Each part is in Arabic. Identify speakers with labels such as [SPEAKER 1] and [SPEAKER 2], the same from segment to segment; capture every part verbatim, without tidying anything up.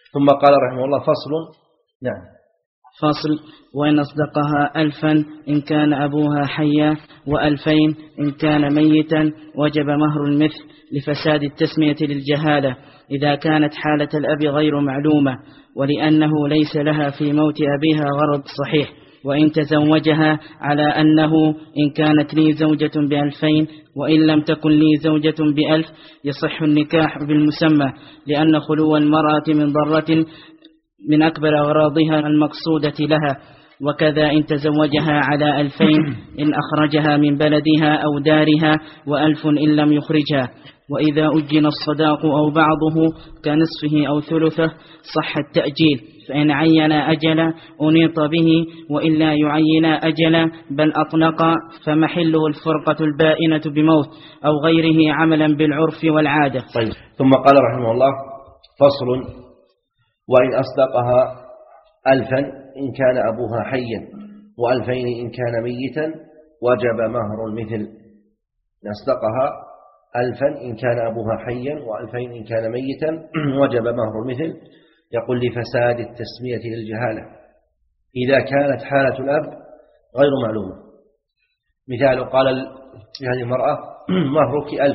[SPEAKER 1] ثم قال رحمه الله فصل. نعم.
[SPEAKER 2] فصل. وإن أصدقها ألفا إن كان أبوها حيا وألفين إن كان ميتا وجب مهر المثل لفساد التسمية للجهالة إذا كانت حالة الأب غير معلومة، ولأنه ليس لها في موت أبيها غرض صحيح. وإن تزوجها على أنه إن كانت لي زوجة بألفين وإن لم تكن لي زوجة بألف يصح النكاح بالمسمى، لأن خلو المرأة من ضرة من أكبر أغراضها المقصودة لها. وكذا إن تزوجها على ألفين إن أخرجها من بلدها أو دارها وألف إن لم يخرجها. وإذا أجن الصداق أو بعضه كنصفه أو ثلثه صح التأجيل، فإن عين أجلا أنيط به، وإلا يعين أجلا بل أطلق فمحله الفرقة البائنة بموت أو غيره عملا بالعرف والعادة.
[SPEAKER 1] طيب. ثم قال رحمه الله فصل. وإن أصدقها ألفا إن كان أبوها حيا وألفين إن كان ميتا وجب مهر المثل. إن أصدقها ألفا إن كان أبوها حيا وألفين إن كان ميتا وجب مهر المثل. يقول لفساد التسمية للجهالة إذا كانت حالة الأب غير معلومة. مثال قال لهذه المرأة مهرك ألف،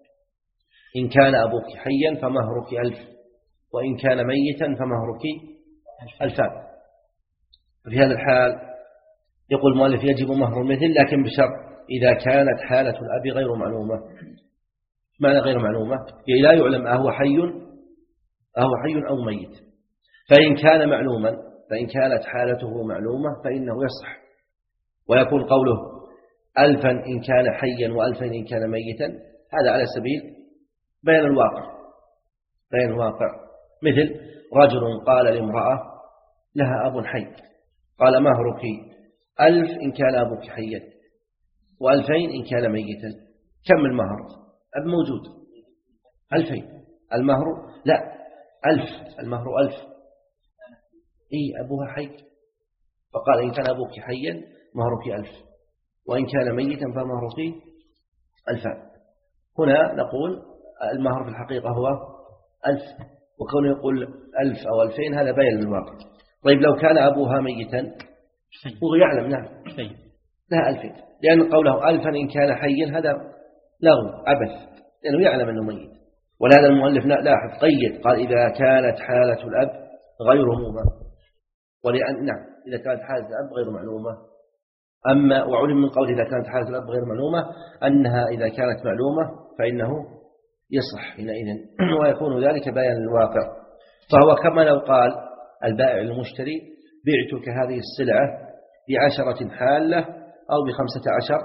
[SPEAKER 1] إن كان أبوك حيا فمهرك ألف، وإن كان ميتا فمهرك ألفان. في هذا الحال يقول المؤلف يجب مهر المثل، لكن بشرط إذا كانت حالة الأب غير معلومة. معنى غير معلومة؟ لا يعلم أهو حي أهو حي أو ميت. فإن كان معلوما، فإن كانت حالته معلومة فإنه يصح، ويكون قوله ألفا إن كان حيا وألفين إن كان ميتا هذا على سبيل بيان الواقع. بيان الواقع مثل رجل قال لامرأة لها أب حي، قال مهرك ألف إن كان أبوك حيا وألفين إن كان ميتا. كم المهر؟ أب موجود ألفين، المهر لا ألف، المهر ألف. إيه أبوها حي، فقال إن كان أبوك حيا مهرك ألف، وإن كان ميتا فمهرك ألفان. هنا نقول المهر في الحقيقة هو ألف، وكونه يقول ألف أو ألفين هذا بيان للواقع. طيب لو كان أبوها ميتا هو يعلم نعم لا ألفين، لأن قوله ألفا إن كان حيا هذا لغو عبث، لأنه يعلم أنه ميت. ولهذا المؤلف لاحظ قيد قال إذا كانت حالة الأب غير معلومة، ولأن نعم إذا كانت حالة الأب غير معلومة. أما وعلم من قوله إذا كانت حالة الأب غير معلومة أنها إذا كانت معلومة فإنه يصح حينئذ ويكون ذلك بيان للواقع. فهو كما لو قال البائع المشتري بعتك هذه السلعة بعشرة حالة أو بخمسة عشر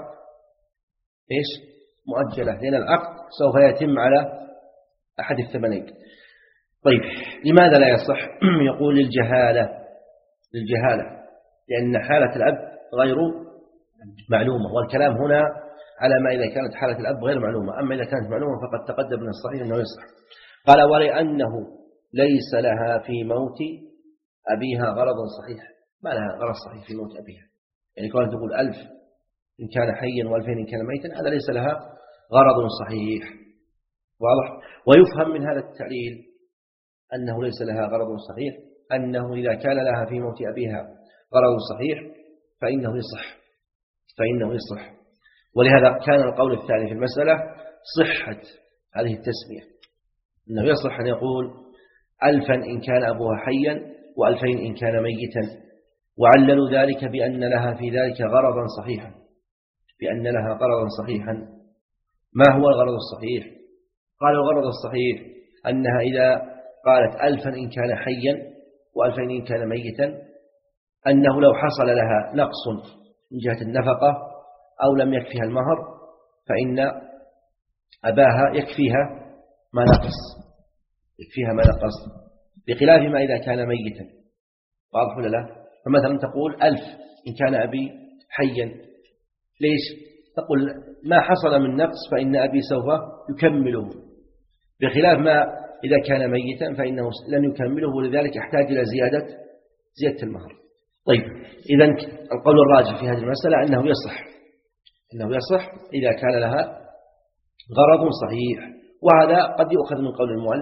[SPEAKER 1] إيش مؤجلة، لأن العقد سوف يتم على أحد الثمنين. طيب لماذا لا يصح؟ يقول للجهالة، للجهالة لأن حالة الأب غير معلومة، والكلام هنا على ما إذا كانت حالة الأب غير معلومة. أما إذا كانت معلومة فقد تقدم من الصحيح أنه يصح. قال ولأنه ليس لها في موت أبيها غرض صحيح. ما لها غرض صحيح في موت أبيها، يعني كونها تقول ألف إن كان حيا وألفين إن كان ميتا هذا ليس لها غرض صحيح. واضح؟ ويفهم من هذا التعليل أنه ليس لها غرض صحيح أنه إذا كان لها في موت أبيها غرض صحيح فإنه يصح، فإنه يصح. ولهذا كان القول الثاني في المسألة صحة هذه التسمية، أنه يصح أن يقول ألفا إن كان أبوها حيا وألفين إن كان ميتا، وعللوا ذلك بأن لها في ذلك غرضا صحيحا، بأن لها غرضا صحيحا. ما هو الغرض الصحيح؟ قال الغرض الصحيح أنها إذا قالت ألفا إن كان حيا وألفين إن كان ميتا أنه لو حصل لها نقص من جهة النفقة أو لم يكفيها المهر فإن أباها يكفيها ما نقص، يكفيها ما نقص، بخلاف ما إذا كان ميتا. واضح ولا لا؟ فمثلا تقول ألف إن كان أبي حيا، ليش؟ تقول ما حصل من نقص فإن أبي سوف يكمله، بخلاف ما إذا كان ميتا فإنه لن يكمله، ولذلك يحتاج إلى زيادة زيادة المهر. طيب إذن القول الراجح في هذه المسألة أنه يصح، أنه يصح إذا كان لها غرض صحيح. وهذا قد يؤخذ من قول المؤلف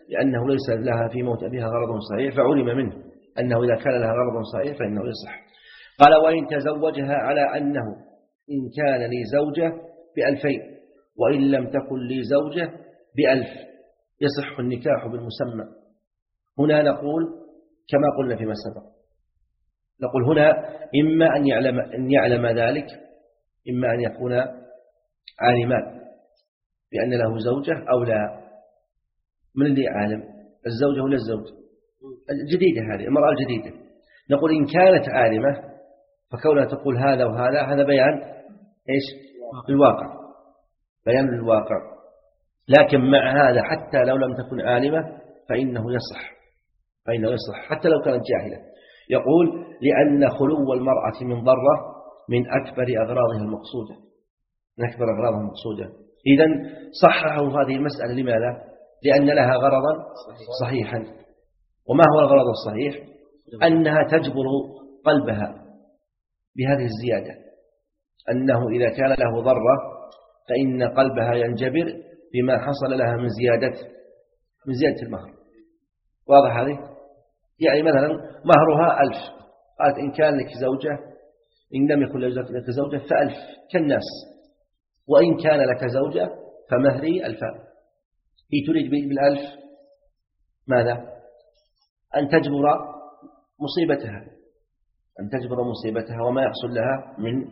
[SPEAKER 1] لأنه ليس لها في موت أبيها غرض صحيح، فعلم منه أنه إذا كان لها غرض صحيح فإنه يصح. قال وإن تزوجها على أنه إن كان لي زوجة بألفين وإن لم تكن لي زوجة بألف يصح النكاح بالمسمى. هنا نقول كما قلنا فيما سبق، نقول هنا إما أن يعلم, أن يعلم ذلك، إما أن يكون عالمان بأن له زوجة أو لا. من اللي عالم؟ الزوجة ولا الزوج؟ الجديدة، هذه المرأة الجديدة. نقول إن كانت عالمة فكونها تقول هذا وهذا هذا بيان إيش؟ الواقع، بيان الواقع. لكن مع هذا حتى لو لم تكن عالمة فإنه يصح، فإنه يصح حتى لو كانت جاهلة. يقول لأن خلو المرأة من ضرة من أكبر أغراضها المقصودة، من أكبر أغراضها المقصودة. إذن صححوا هذه المسألة. لماذا؟ لأن لها غرضا صحيحا. وما هو الغرض الصحيح؟ أنها تجبر قلبها بهذه الزيادة، أنه إذا كان له ضرة فإن قلبها ينجبر بما حصل لها من زيادة من زيادة المهر. واضح هذه؟ يعني مثلا مهرها ألف، قالت إن كان لك زوجة إن لم يكن لك زوجة فألف كالناس، وإن كان لك زوجة فمهري ألفان. هي تريد بالألف ماذا؟ أن تجبر مصيبتها، أن تجبر مصيبتها وما يحصل لها من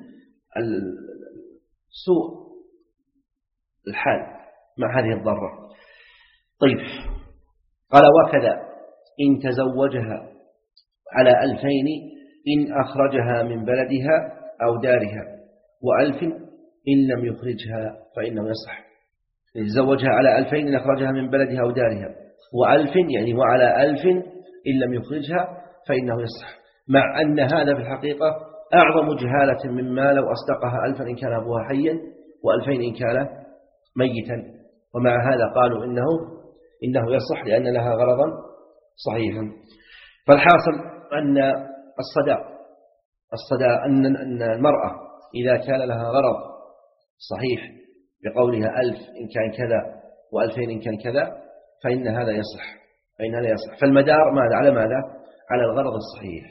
[SPEAKER 1] سوء الحال مع هذه الضرة. طيب، قال وكذا إن تزوجها على ألفين إن أخرجها من بلدها أو دارها، وألف إن لم يخرجها فإنه يصح. تزوجها على ألفين إن أخرجها من بلدها أو دارها، وألف يعني وعلى ألف إن لم يخرجها فإنه يصح، مع أن هذا في الحقيقة أعظم جهالة مما لو أصدقها ألفا إن كان أبوها حيا وألفين إن كان ميتا. ومع هذا قالوا إنه إنه يصح لأن لها غرضا صحيحا. فالحاصل أن الصداق الصداق أن أن المرأة إذا كان لها غرض صحيح بقولها ألف إن كان كذا وألفين إن كان كذا فإن هذا يصح، فإن هذا يصح. فالمدار ماذا؟ على ماذا؟ على الغرض الصحيح.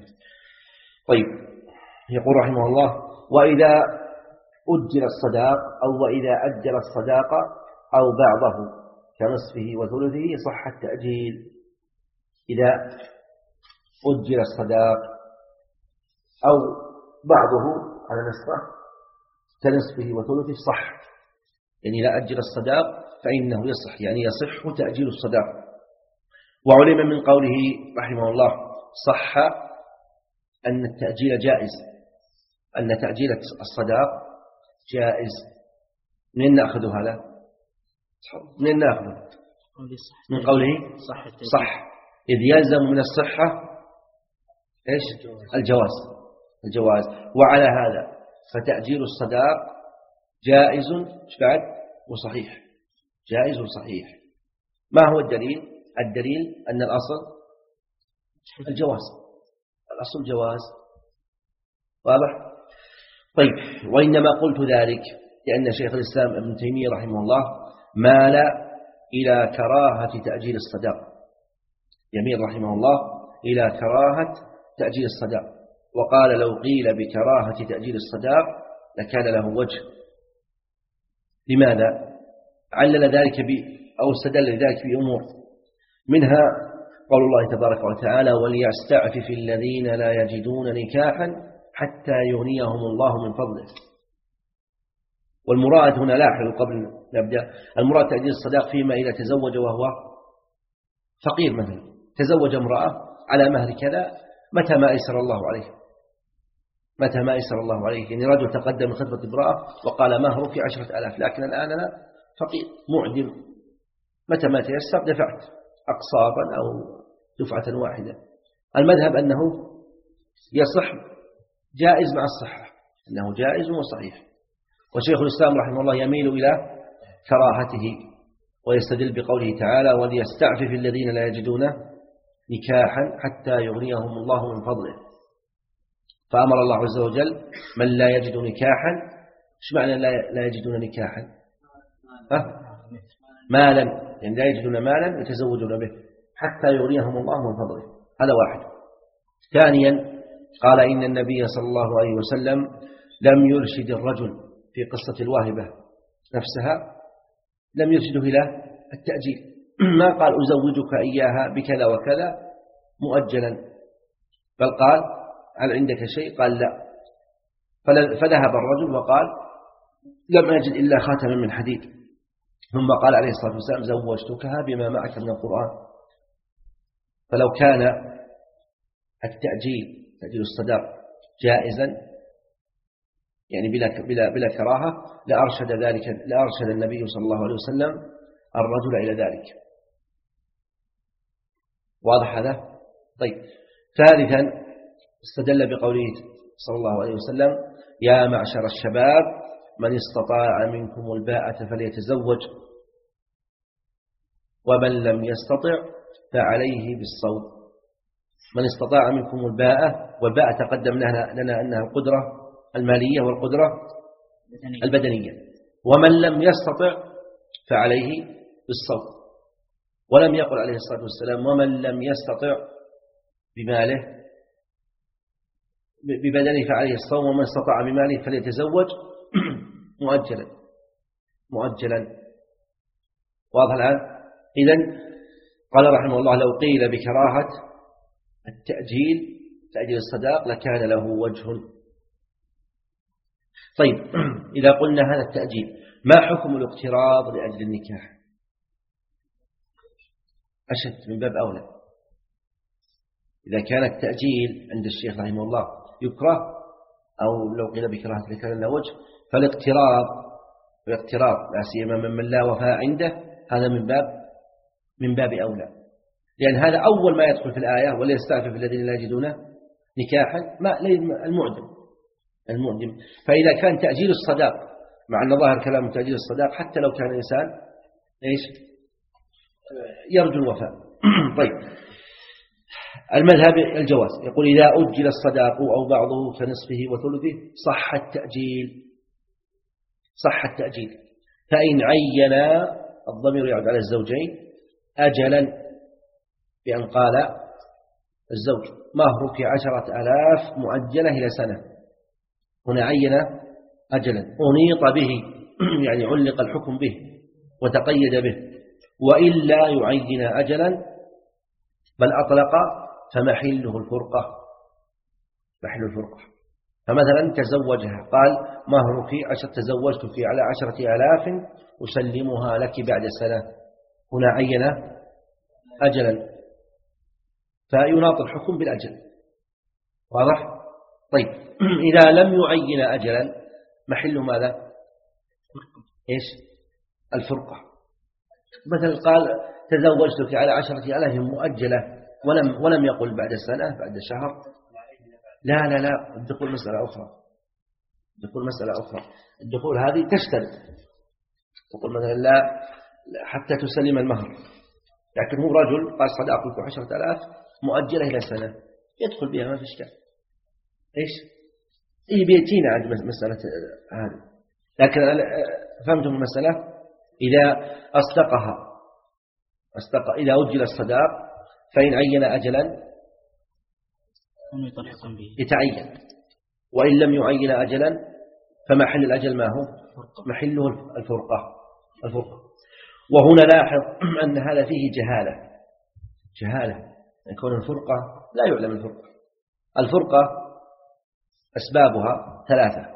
[SPEAKER 1] طيب، يقول رحمه الله وإذا أجل الصداق أو وإذا أجل الصداق أو بعضه كنصفه وثلثه صح التأجيل. إذا أجل الصداق أو بعضه على نصفه كنصفه وثلثه صح، يعني لا أجل الصداق فإنه يصح، يعني يصح تأجيل الصداق. وعلم من قوله رحمه الله صح أن التأجيل جائز، أن تأجيل الصداق جائز. من نأخذ هذا؟ من نأخذ؟ من قوله صح, صح إذ يلزم من الصحة إيش؟ الجواز الجواز وعلى هذا فتأجيل الصداق جائز بعد وصحيح، جائز وصحيح. ما هو الدليل؟ الدليل أن الأصل الجواز، الأصل الجواز. واضح؟ طيب، وإنما قلت ذلك لأن شيخ الإسلام ابن تيمية رحمه الله مال إلى كراهة تأجيل الصداق، يميل رحمه الله إلى كراهة تأجيل الصداق، وقال لو قيل بكراهة تأجيل الصداق لكان له وجه. لماذا؟ علل ذلك ب أو استدل ذلك بأمور، منها قول الله تبارك وتعالى وليستعفف الذين لا يجدون نكاحا حتى يغنيهم الله من فضله. والمراد هنا لاحظوا قبل نبدأ، المراد تأجيل الصداق فيما إذا تزوج وهو فقير، مثلا تزوج امرأة على مهر كذا متى ما أيسر الله عليه، متى ما أيسر الله عليه. يعني رجل تقدم خطبة امرأة وقال مهرك عشرة آلاف، لكن الآن أنا فقير معدم، متى ما تيسر دفعت أقساطا أو دفعة واحدة. المذهب أنه يصح جائز مع الصحة، أنه جائز وصحيح. وشيخ الإسلام رحمه الله يميل إلى كراهته ويستدل بقوله تعالى وليستعفف الذين لا يجدون نكاحا حتى يغنيهم الله من فضله. فأمر الله عز وجل من لا يجد نكاحا. ايش معنى لا يجدون نكاحا؟ ها؟ مالا يعني لا يجدون مالا يتزوجون به حتى يغنيهم الله من فضله. هذا واحد. ثانيا قال إن النبي صلى الله عليه وسلم لم يرشد الرجل في قصة الواهبة نفسها، لم يرشده إلى التأجيل، ما قال أزوجك إياها بكذا وكذا مؤجلا، بل قال هل عندك شيء؟ قال لا. فذهب الرجل وقال لم أجد إلا خاتما من حديد، ثم قال عليه الصلاة والسلام زوجتكها بما معك من القرآن. فلو كان التأجيل تأجيل الصداق جائزا يعني بلا بلا بلا كراهة لأرشد ذلك لأرشد النبي صلى الله عليه وسلم الرجل إلى ذلك. واضح هذا؟ طيب. ثالثا استدل بقوله صلى الله عليه وسلم يا معشر الشباب من استطاع منكم الباءة فليتزوج ومن لم يستطع فعليه بالصوم. من استطاع منكم الباءة، والباءة تقدم لنا أنها القدرة المالية والقدرة البدنية، ومن لم يستطع فعليه بالصوم. ولم يقل عليه الصلاة والسلام ومن لم يستطع بماله ببدنه فعليه الصوم، ومن استطاع بماله فليتزوج مؤجلا مؤجلا. واضح الآن؟ إذن قال رحمه الله لو قيل بكراهة التأجيل تأجيل الصداق لكان له وجه. طيب. إذا قلنا هذا التأجيل ما حكم الاقتراض لأجل النكاح؟ أشد من باب أولى. إذا كان التأجيل عند الشيخ رحمه الله يكره أو لو قيل بكراهة لكان له وجه، فالاقتراض الاقتراض لا سيما من من لا وفاء عنده هذا من باب من باب أولى، لأن هذا أول ما يدخل في الآية وليستعفف الذين لا يجدون نكاحا ما المعدم المعدم. فإذا كان تأجيل الصداق مع أن ظاهر كلام تأجيل الصداق حتى لو كان الإنسان إيش يرجو الوفاء. طيب. المذهب الجواز، يقول إذا أجل الصداق أو بعضه كنصفه وثلثه صح التأجيل صح التأجيل فإن عين الضمير يعود على الزوجين أجلا بأن قال الزوج مهرك عشرة آلاف مؤجلة إلى سنة، هنا عين أجلا أنيط به يعني علق الحكم به وتقيد به، وإلا يعين أجلا بل أطلق فمحله الفرقة محل الفرقة. فمثلا تزوجها قال مهرك عشر تزوجتك على عشرة آلاف أسلمها لك بعد سنة، هنا عين أجلا فيناط الحكم بالأجل. واضح؟ طيب. إذا لم يعين أجلا محل ماذا؟ إيش؟ الفرقة. مثل قال تزوجتك على عشرة آلاف مؤجلة ولم ولم يقل بعد سنة بعد شهر، لا لا لا الدخول مسألة أخرى الدخول مسألة أخرى الدخول هذه تشترط تقول مثلا لا حتى تسلم المهر، لكن هو رجل قال صداقك عشرة آلاف مؤجلة إلى سنة يدخل بها ما في إشكال. إيش؟ إيه بيتينا عند مسألة هذه، لكن فهمتم المسألة؟ إذا أصدقها أصدق إذا أجل الصداق فإن عين أجلا يتعين، وإن لم يعين أجلا فمحل الأجل ما هو؟ محله الفرقة الفرقة. وهنا لاحظ أن هذا فيه جهالة جهالة يكون الفرقة لا يعلم الفرقة. الفرقة أسبابها ثلاثة: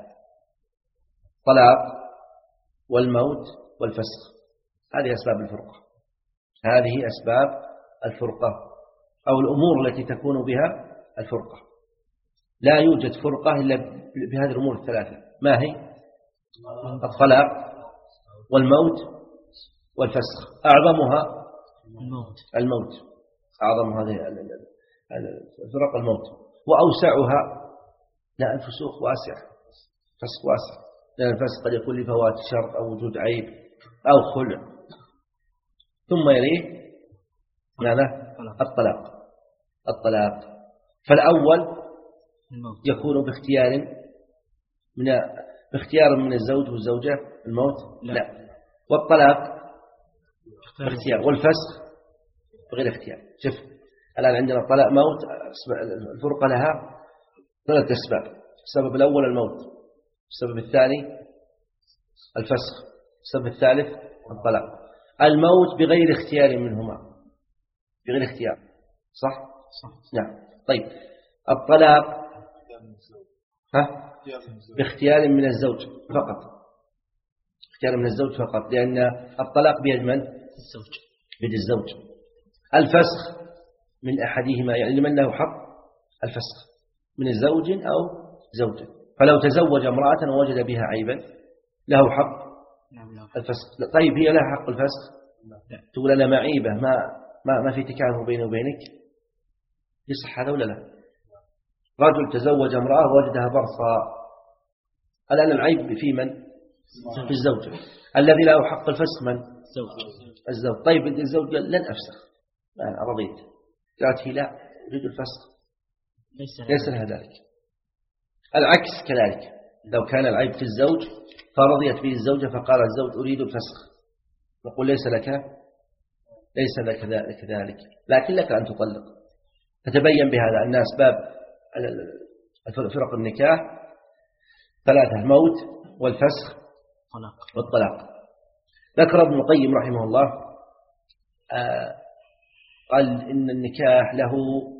[SPEAKER 1] طلاق والموت والفسخ، هذه أسباب الفرقة هذه أسباب الفرقة أو الأمور التي تكون بها الفرقة. لا يوجد فرقة إلا بهذه الأمور الثلاثة. ما هي؟ الطلاق والموت والفسخ، أعظمها الموت الموت أعظم هذه الفرق الموت، وأوسعها لا الفسوق واسع فسق واسع، لأن الفسق قد يكون لفوات شرط أو وجود عيب أو خلع. ثم يليه ماذا؟ الطلاق الطلاق فالأول يكون باختيار من باختيار من الزوج والزوجة الموت لا, لا. والطلاق باختيار، والفسخ بغير اختيار. شوف الآن عندنا طلاق موت، الفرقة لها ثلاث أسباب. السبب الأول الموت، السبب الثاني الفسخ، السبب الثالث الطلاق. الموت بغير اختيار منهما، بغير اختيار، صح؟ صح. نعم. طيب الطلاق ها باختيار من الزوج فقط، اختيار من الزوج فقط، لأن الطلاق بيد من؟ الزوج، بيد الزوج. الفسخ من أحدهما، يعني لمن له حق الفسخ، من الزوج أو زوجة. فلو تزوج امرأة ووجد بها عيبا له حق الفسخ. طيب هي لها حق الفسخ؟ تقول أنا معيبة، ما ما ما في تكاثر بيني وبينك، يصح هذا ولا لا؟ رجل تزوج امرأة ووجدها برصا، الآن العيب في من؟ في الزوجة. الذي له حق الفسخ من؟ الزوج. طيب الزوج قال لن أفسخ، أنا رضيت، قالت هي لا أريد الفسخ، ليس لها ذلك. العكس كذلك، لو كان العيب في الزوج فرضيت به الزوجة فقال الزوج أريد الفسخ، نقول ليس لك ليس لك ذلك، لكن لك أن تطلق. فتبين بهذا أن أسباب فرق النكاح ثلاثة: الموت والفسخ والطلاق. ذكر ابن القيم رحمه الله قال إن النكاح له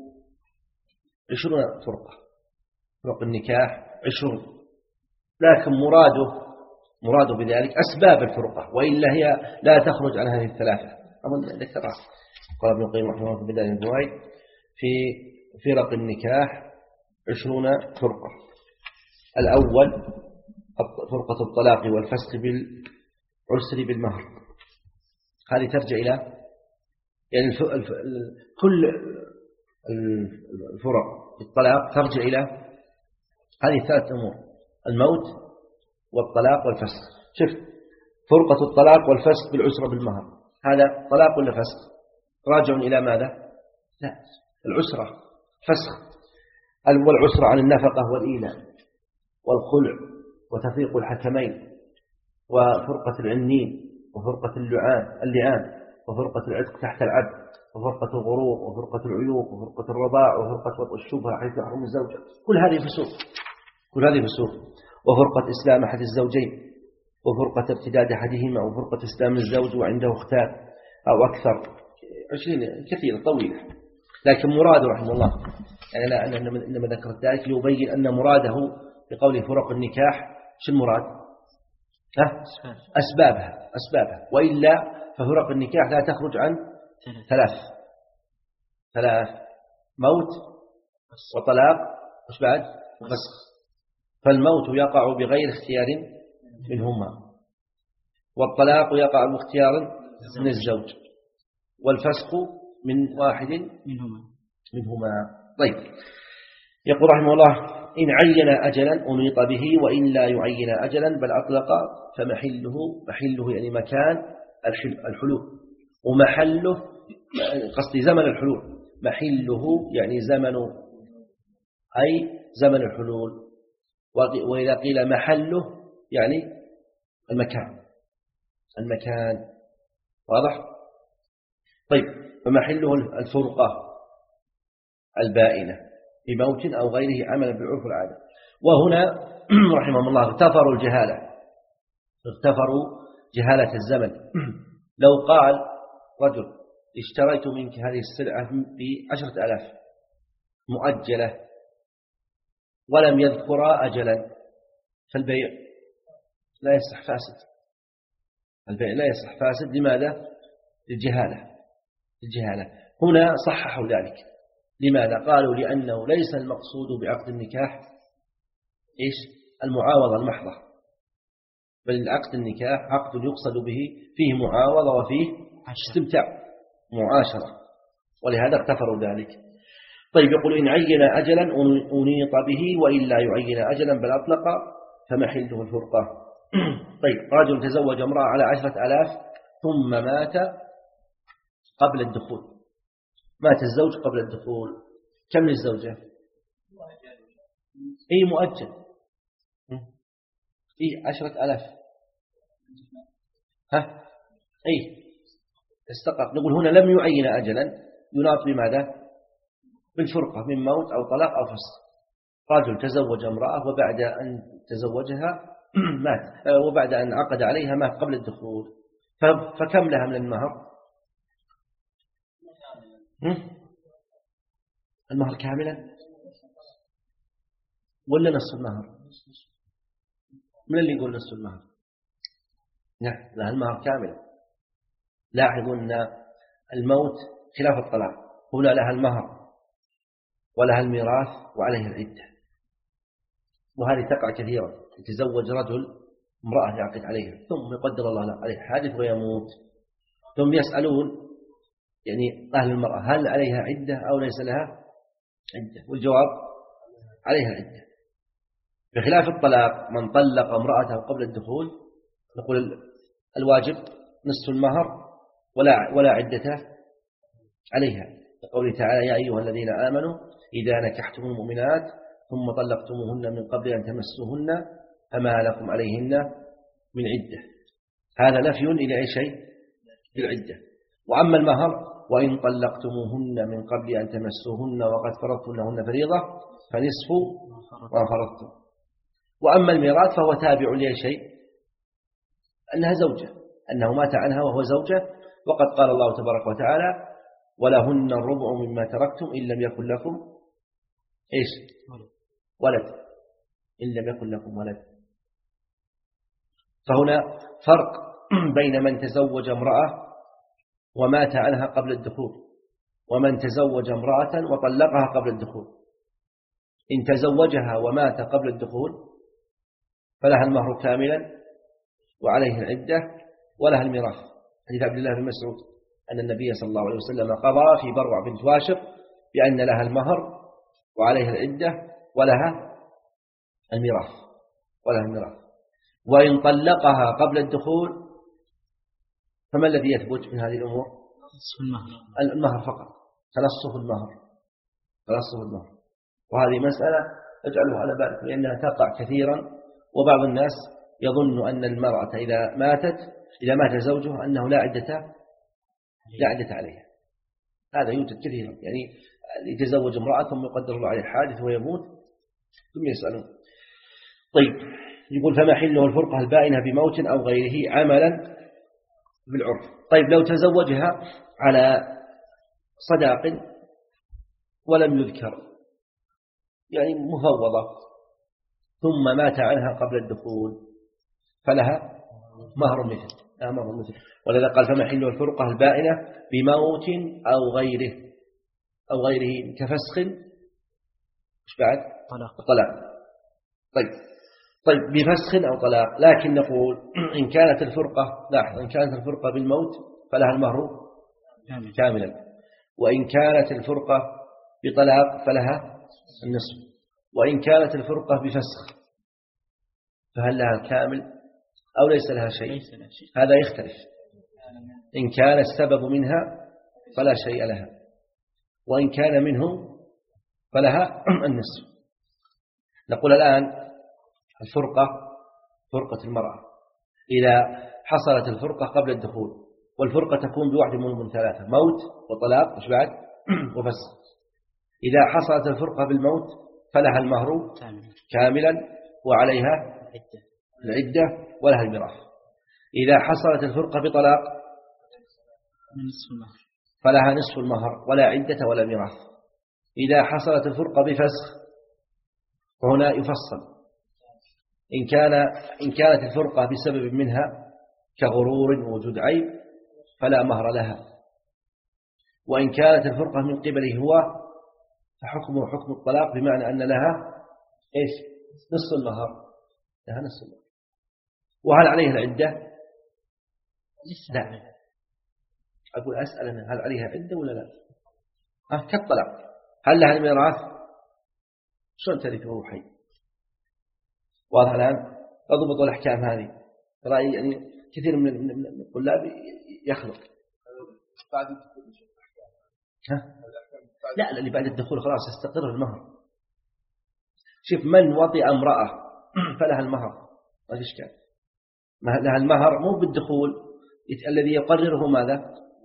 [SPEAKER 1] عشرون فرقة، فرق النكاح عشرون، لكن مراده مراده بذلك أسباب الفرقة، وإلا هي لا تخرج عن هذه الثلاثة. أظن ذكرها قال ابن القيم رحمه الله في بداية الفوائد في فرق النكاح عشرون فرقة. الأول فرقة الطلاق والفسخ بالعسر بالمهر، هذه ترجع إلى يعني الف... الف... كل الفرق الطلاق ترجع إلى هذه الثلاث أمور: الموت والطلاق والفسخ. شوف فرقة الطلاق والفسخ بالعسر بالمهر، هذا طلاق ولا فسخ؟ راجع إلى ماذا؟ لا، العسرة فسخ. والعسرة عن النفقة والإيلاء والخلع وتفريق الحكمين وفرقة العنين وفرقة اللعان اللعان وفرقة العتق تحت العبد وفرقة الغرور وفرقة العيوب وفرقة الرضاع وفرقة وطء الشبهة حيث يحرم الزوجة. كل هذه فسوق، كل هذه فسوق. وفرقة إسلام أحد الزوجين وفرقة ارتداد أحدهما وفرقة إسلام الزوج وعنده اختان أو أكثر، عشرين كثيرة طويلة. لكن مراده رحمه الله يعني لا أنا إنما ذكرت ذلك ليبين أن مراده بقوله فرق النكاح شو المراد؟ ها؟ أسبابها أسبابها وإلا ففرق النكاح لا تخرج عن ثلاث ثلاث: موت وطلاق وش بعد؟ وفسخ. فالموت يقع بغير اختيار منهما، والطلاق يقع باختيار من الزوج، والفسخ من واحد منهما منهما طيب. يقول رحمه الله: إن عين أجلا أنيط به، وإن لا يعين أجلا بل أطلق فمحله محله يعني مكان الحلول، ومحله قصدي زمن الحلول، محله يعني زمن أي زمن الحلول، وإذا قيل محله يعني المكان المكان واضح؟ طيب فمحله الفرقة البائنة بموت أو غيره عملا بالعرف والعادة. وهنا رحمه الله اغتفروا الجهالة، اغتفروا جهالة الزمن. لو قال رجل اشتريت منك هذه السلعة بعشرة آلاف مؤجلة ولم يذكر أجلا، فالبيع لا يصح فاسد، البيع لا يصح فاسد. لماذا؟ للجهالة الجهالة. هنا صححوا ذلك. لماذا؟ قالوا لأنه ليس المقصود بعقد النكاح إيش؟ المعاوضة المحضة، بل عقد النكاح عقد يقصد به فيه معاوضة وفيه استمتاع معاشرة، ولهذا اغتفروا ذلك. طيب يقول: إن عين أجلا أنيط به، وإن لا يعين أجلا بل أطلق فمحله الفرقة. طيب رجل تزوج امرأة على عشرة آلاف ثم مات قبل الدخول، مات الزوج قبل الدخول، كم للزوجة؟ أي مؤجل، أي عشرة آلاف، ها أي استقر. نقول هنا لم يعين أجلا، يناط بماذا؟ بالفرقة من موت أو طلاق أو فسخ. رجل تزوج امرأة وبعد أن تزوجها مات، وبعد أن عقد عليها مات قبل الدخول، فكم لها من المهر؟ المهر كاملا ولا نصف المهر؟ من اللي يقول نصف المهر؟ لا، لها المهر كاملا. لاحظوا أن الموت خلاف الطلاق، هنا لها المهر ولها الميراث وعليها العدة، وهذه تقع كثيرا. يتزوج رجل امرأة يعقد عليها ثم يقدر الله عليه حادث ويموت، ثم يسألون يعني أهل المرأة هل عليها عدة أو ليس لها عدة، والجواب عليها عدة. بخلاف الطلاق، من طلق امرأته قبل الدخول نقول الواجب نصف المهر ولا ولا عدة عليها، قوله تعالى يا أيها الذين آمنوا إذا نكحتم المؤمنات ثم طلقتموهن من قبل أن تمسوهن فما لكم عليهن من عدة. هذا نفي إلى أي شيء؟ للعدة. وأما المهر وإن طلقتموهن من قبل أن تمسوهن وقد فرضتم لهن فريضة فنصف ما فرضتم. وأما الميراث فهو تابع لأي شيء؟ أنها زوجة، أنه مات عنها وهو زوجة، وقد قال الله تبارك وتعالى ولهن الربع مما تركتم إن لم يكن لكم إيش؟ ولد، إن لم يكن لكم ولد. فهنا فرق بين من تزوج امرأة ومات عنها قبل الدخول ومن تزوج امرأة وطلقها قبل الدخول. إن تزوجها ومات قبل الدخول فلها المهر كاملا وعليه العدة ولها الميراث. حديث عبد الله بن مسعود أن النبي صلى الله عليه وسلم قضى في بروع بنت واشق بأن لها المهر وعليها العدة ولها الميراث ولها الميراث. وإن طلقها قبل الدخول فما الذي يثبت من هذه الأمور؟ المهر المهر فقط، تنصف المهر تنصف المهر. وهذه مسألة اجعلوها على بالك لأنها تقع كثيرا، وبعض الناس يظن أن المرأة إذا ماتت إذا مات زوجها أنه لا عدة لا عدة عليها. هذا يوجد كثيرا، يعني يتزوج امرأة ثم يقدر الله عليه حادث ويموت ثم يسألون. طيب، يقول فما حله الفرقة البائنة بموت أو غيره عملا بالعرف. طيب، لو تزوجها على صداق ولم يذكر، يعني مفوضة، ثم مات عنها قبل الدخول فلها مهر مثل لا مهر مثل ولذا قال فما حله الفرقة البائنة بموت أو غيره أو غيره كفسخ مش بعد
[SPEAKER 2] طلاق
[SPEAKER 1] طلاق. طيب طيب بفسخ أو طلاق. لكن نقول إن كانت الفرقة لاحظ إن كانت الفرقة بالموت فلها المهر كاملا، وإن كانت الفرقة بطلاق فلها النصف، وإن كانت الفرقة بفسخ فهل لها الكامل أو ليس لها شيء؟ هذا يختلف. إن كان السبب منها فلا شيء لها، وإن كان منه فلها النصف. نقول الآن الفرقة فرقة المرأة إذا حصلت الفرقة قبل الدخول، والفرقة تكون بواحد من ثلاثة: موت وطلاق وش بعد وفسخ. إذا حصلت الفرقة بالموت فلها المهر كاملا وعليها العدة ولها الميراث. إذا حصلت الفرقة بطلاق فلها نصف المهر ولا عدة ولا ميراث. إذا حصلت الفرقة بفسخ فهنا يفصل. إن كان إن كانت الفرقة بسبب منها كغرور ووجود عيب فلا مهر لها، وإن كانت الفرقة من قبله هو فحكمه حكم الطلاق، بمعنى أن لها إيش نصف المهر لها نصف المهر. وهل عليها العدة؟ لا. أقول أسأل أنا هل عليها عدة ولا لا؟ أه كالطلاق. هل لها الميراث؟ شلون ترث وهو حي؟ واضح الآن؟ أضبط الأحكام هذه. رأي يعني كثير من الطلاب يخلق
[SPEAKER 3] بعد الدخول.
[SPEAKER 1] ها؟ لا اللي بعد الدخول خلاص يستقر المهر. شوف من وطئ امرأة فلها المهر ما في إشكال، لها المهر مو بالدخول الذي يقرره ماذا؟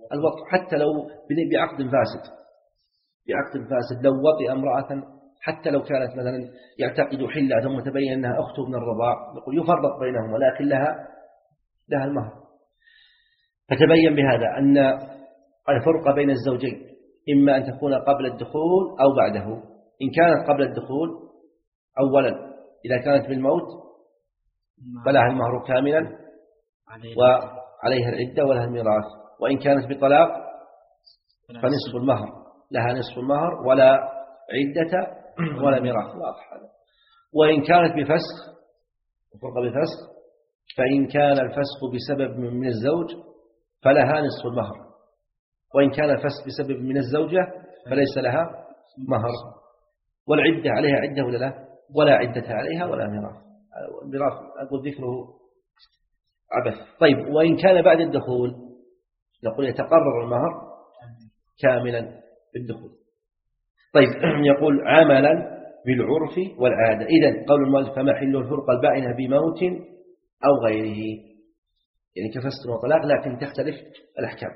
[SPEAKER 1] الوطء حتى لو بعقد فاسد، بعقد فاسد لو وطئ امرأة حتى لو كانت مثلا يعتقد حلة ثم تبين أنها أخته من الرضاع، يقول يفرق بينهم، ولكن لها لها المهر. فتبين بهذا أن الفرق بين الزوجين إما أن تكون قبل الدخول أو بعده. إن كانت قبل الدخول أولا إذا كانت بالموت فلها المهر كاملا وعليها العدة ولها الميراث، وإن كانت بطلاق فنصف المهر، لها نصف المهر ولا عدة ولا ميراث. واضح هذا. وإن كانت بفسخ، الفرق بفسخ، فإن كان الفسخ بسبب من الزوج فلها نصف المهر، وإن كان الفسخ بسبب من الزوجة فليس لها مهر. والعدة عليها عدة ولا لا؟ ولا عدة عليها ولا ميراث. الميراث أقول ذكره عبث. طيب وإن كان بعد الدخول نقول يتقرر المهر كاملا بالدخول. طيب يقول عملا بالعرف والعادة. إذن قول المؤلف فمحل الفرقة البائنة بموت أو غيره، يعني كفسخ وطلاق، لكن تختلف الأحكام.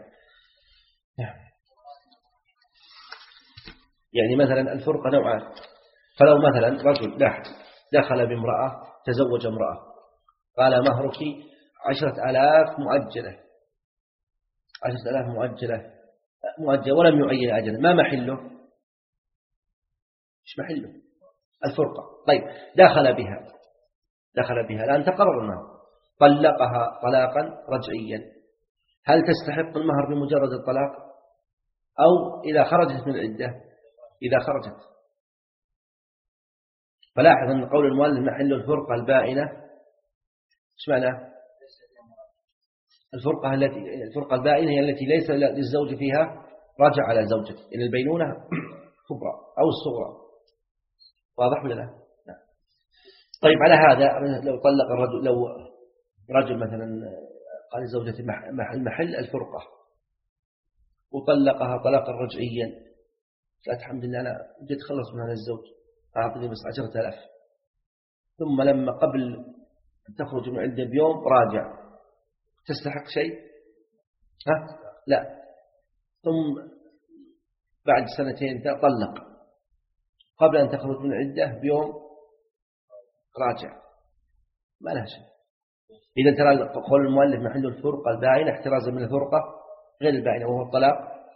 [SPEAKER 1] يعني مثلا الفرقة نوعان. فلو مثلا رجل لاحظ دخل بامرأة، تزوج امرأة، قال مهرك عشرة آلاف مؤجلة، عشرة آلاف مؤجلة مؤجلة ولم يعين أجلا، ما محله؟ مش محله الفرقة. طيب دخل بها دخل بها الآن تقرر المهر، طلقها طلاقا رجعيا، هل تستحق المهر بمجرد الطلاق أو إذا خرجت من العدة؟ إذا خرجت. فلاحظ أن قول المؤلف محل الفرقة البائنة، ايش معنى؟ الفرقة التي الفرقة البائنة هي التي ليس للزوج فيها رجع على زوجته، إن البينونة كبرى أو الصغرى. واضح ولا لا؟ نعم. طيب على هذا لو طلق الرجل، لو رجل مثلا قال لزوجته المحل الفرقة وطلقها طلاقا رجعيا، قالت الحمد لله أنا جيت خلص من هذا الزوج، أعطني بس عشرة آلاف، ثم لما قبل أن تخرج من عدة بيوم راجع، تستحق شيء؟ ها؟ لا. ثم بعد سنتين طلق، قبل أن تخرج من عدة بيوم راجع، ما لها شيء. إذا ترى قول المؤلف محل الفرقة البائنة احترازا من الفرقة غير البائنة وهو الطلاق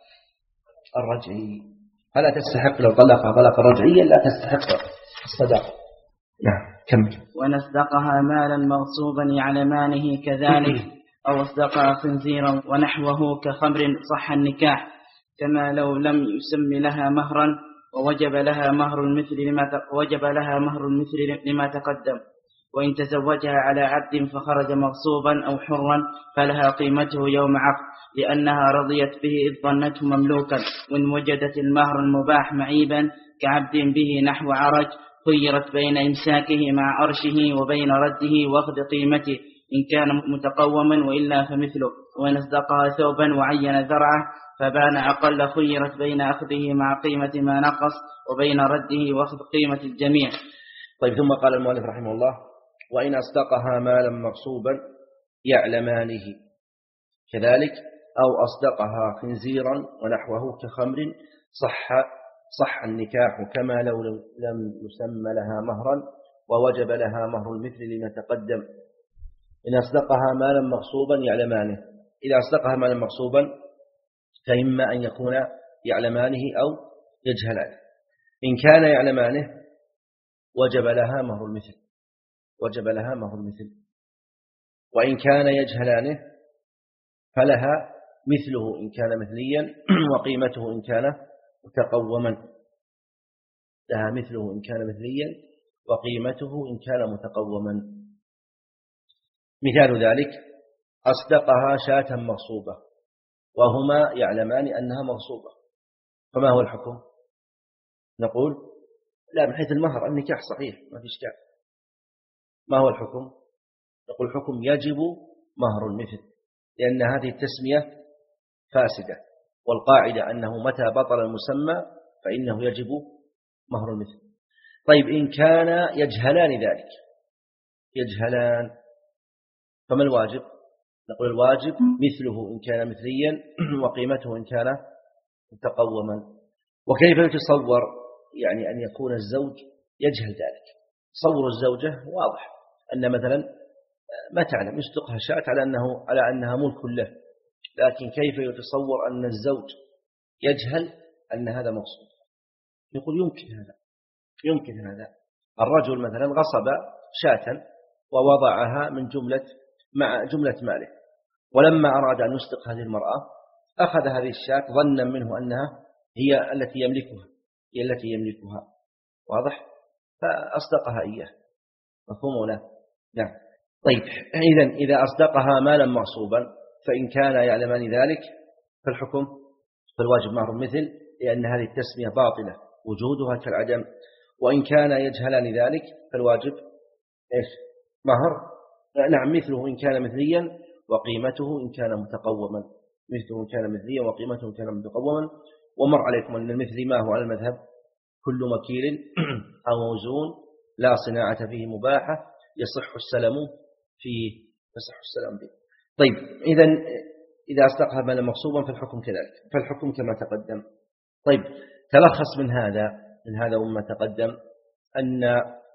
[SPEAKER 1] الرجعي، فلا تستحق لو طلقها طلاقا رجعيا لا تستحق الصداق. نعم كمل.
[SPEAKER 2] وإن أصدقها مالا مغصوبا يعلمانه كذلك، أو أصدقها خنزيرا ونحوه كخمر صح النكاح، كما لو لم يسم لها مهرا ووجب لها مهر المثل لما وجب لها مهر المثل لما تقدم. وإن تزوجها على عبد فخرج مغصوبا أو حرا فلها قيمته يوم عقد، لأنها رضيت به إذ ظنته مملوكا. وإن وجدت المهر المباح معيبا كعبد به نحو عرج خيرت بين إمساكه مع أرشه وبين رده وأخذ قيمته إن كان متقوما، وإلا فمثله. وإن أصدقها ثوبا وعين ذرعه فبان أقل خيرت بين أخذه مع قيمة ما نقص وبين رده وأخذ قيمة الجميع.
[SPEAKER 1] طيب ثم قال المؤلف رحمه الله وإن أصدقها مالا مغصوبا يعلمانه كذلك، أو أصدقها خنزيرا ونحوه كخمر صح صح النكاح، كما لو لم يسمى لها مهرا ووجب لها مهر المثل لما تقدم. إن أصدقها مالا مغصوبا يعلمانه، إذا أصدقها مالا مغصوبا فإما أن يكون يعلمانه أو يجهلانه. إن كان يعلمانه وجب لها مهر المثل وجب لها مهر المثل وإن كان يجهلانه فلها مثله إن كان مثليا وقيمته إن كان متقوما، لها مثله إن كان مثليا وقيمته إن كان متقوما. مثال ذلك أصدقها شاة مغصوبة وهما يعلمان أنها مغصوبة، فما هو الحكم؟ نقول لا، من حيث المهر النكاح صحيح ما في إشكال. ما هو الحكم؟ نقول الحكم يجب مهر المثل، لأن هذه التسمية فاسدة، والقاعدة أنه متى بطل المسمى فإنه يجب مهر المثل. طيب إن كان يجهلان ذلك، يجهلان، فما الواجب؟ نقول الواجب مثله إن كان مثليا وقيمته إن كان متقوما. وكيف يتصور يعني أن يكون الزوج يجهل ذلك؟ تصور الزوجة واضح أن مثلا ما تعلم يصدقها شاة على أنه على أنها ملك له، لكن كيف يتصور أن الزوج يجهل أن هذا مقصود؟ يقول يمكن هذا يمكن هذا الرجل مثلا غصب شاة ووضعها من جملة مع جملة ماله، ولما أراد أن يصدق هذه المرأة أخذ هذه الشاة ظنا منه أنها هي التي يملكها هي التي يملكها واضح، فأصدقها إياه. مفهوم ولا؟ نعم. طيب إذن إذا أصدقها مالا مغصوبا فإن كان يعلمان ذلك فالحكم فالواجب مهر مثل، لأن هذه التسمية باطلة وجودها كالعدم. وإن كان يجهلان ذلك فالواجب إيش؟ مهر نعم مثله إن كان مثليا وقيمته إن كان متقوما، مثله إن كان مثليا وقيمته إن كان متقوما. ومر عليكم أن المثل ما هو على المذهب كل مكيل أو موزون لا صناعة فيه مباحة يصح السلم فيه يصح السلام فيه. طيب إذن إذا أصدقها مالا مغصوبا فالحكم كذلك، فالحكم كما تقدم. طيب تلخص من هذا من هذا وما تقدم أن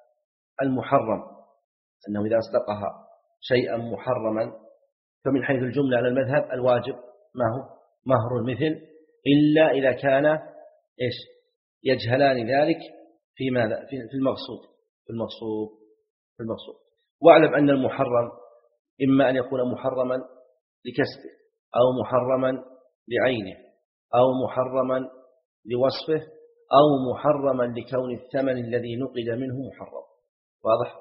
[SPEAKER 1] المحرم أنه إذا أصدقها شيئا محرما فمن حيث الجملة على المذهب الواجب ما هو مهر المثل، إلا إذا كان إيش يجهلان ذلك في ماذا في المغصوب في المغصوب في المغصوب. واعلم أن المحرم إما أن يكون محرما لكسبه أو محرما لعينه أو محرما لوصفه أو محرما لكون الثمن الذي نقل منه محرم. واضح؟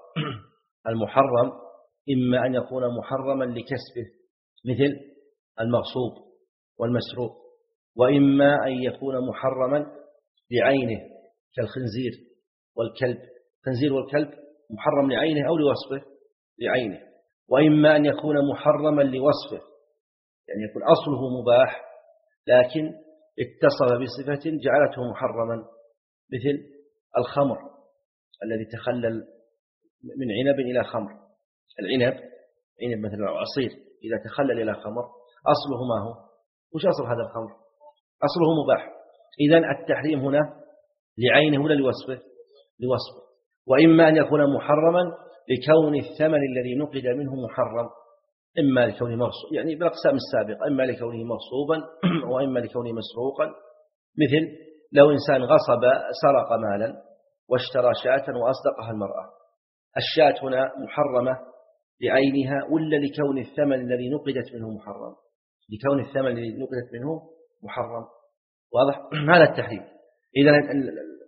[SPEAKER 1] المحرم إما أن يكون محرما لكسبه مثل المغصوب والمسروق، وإما أن يكون محرما لعينه كالخنزير والكلب. الخنزير والكلب محرم لعينه أو لوصفه لعينه. وإما أن يكون محرما لوصفه، يعني يكون أصله مباح لكن اتصف بصفة جعلته محرما، مثل الخمر الذي تخلل من عنب إلى خمر. العنب عنب مثل عصير إذا تخلل إلى خمر أصله ما هو؟ وش أصل هذا الخمر؟ أصله مباح. إذن التحريم هنا لعينه ولا لوصفه؟ لوصفه. وإما أن يكون محرما لكون الثمن الذي نقد منه محرم، إما لكونه مغصوب يعني بالأقسام السابقة، إما لكونه مغصوبا وإما لكونه مسروقا. مثل لو إنسان غصب سرق مالا واشترى شاة وأصدقها المرأة، الشاة هنا محرمة لعينها ولا لكون الثمن الذي نقدت منه محرم؟ لكون الثمن الذي نقدت منه محرم. واضح؟ هذا التحريم. إذن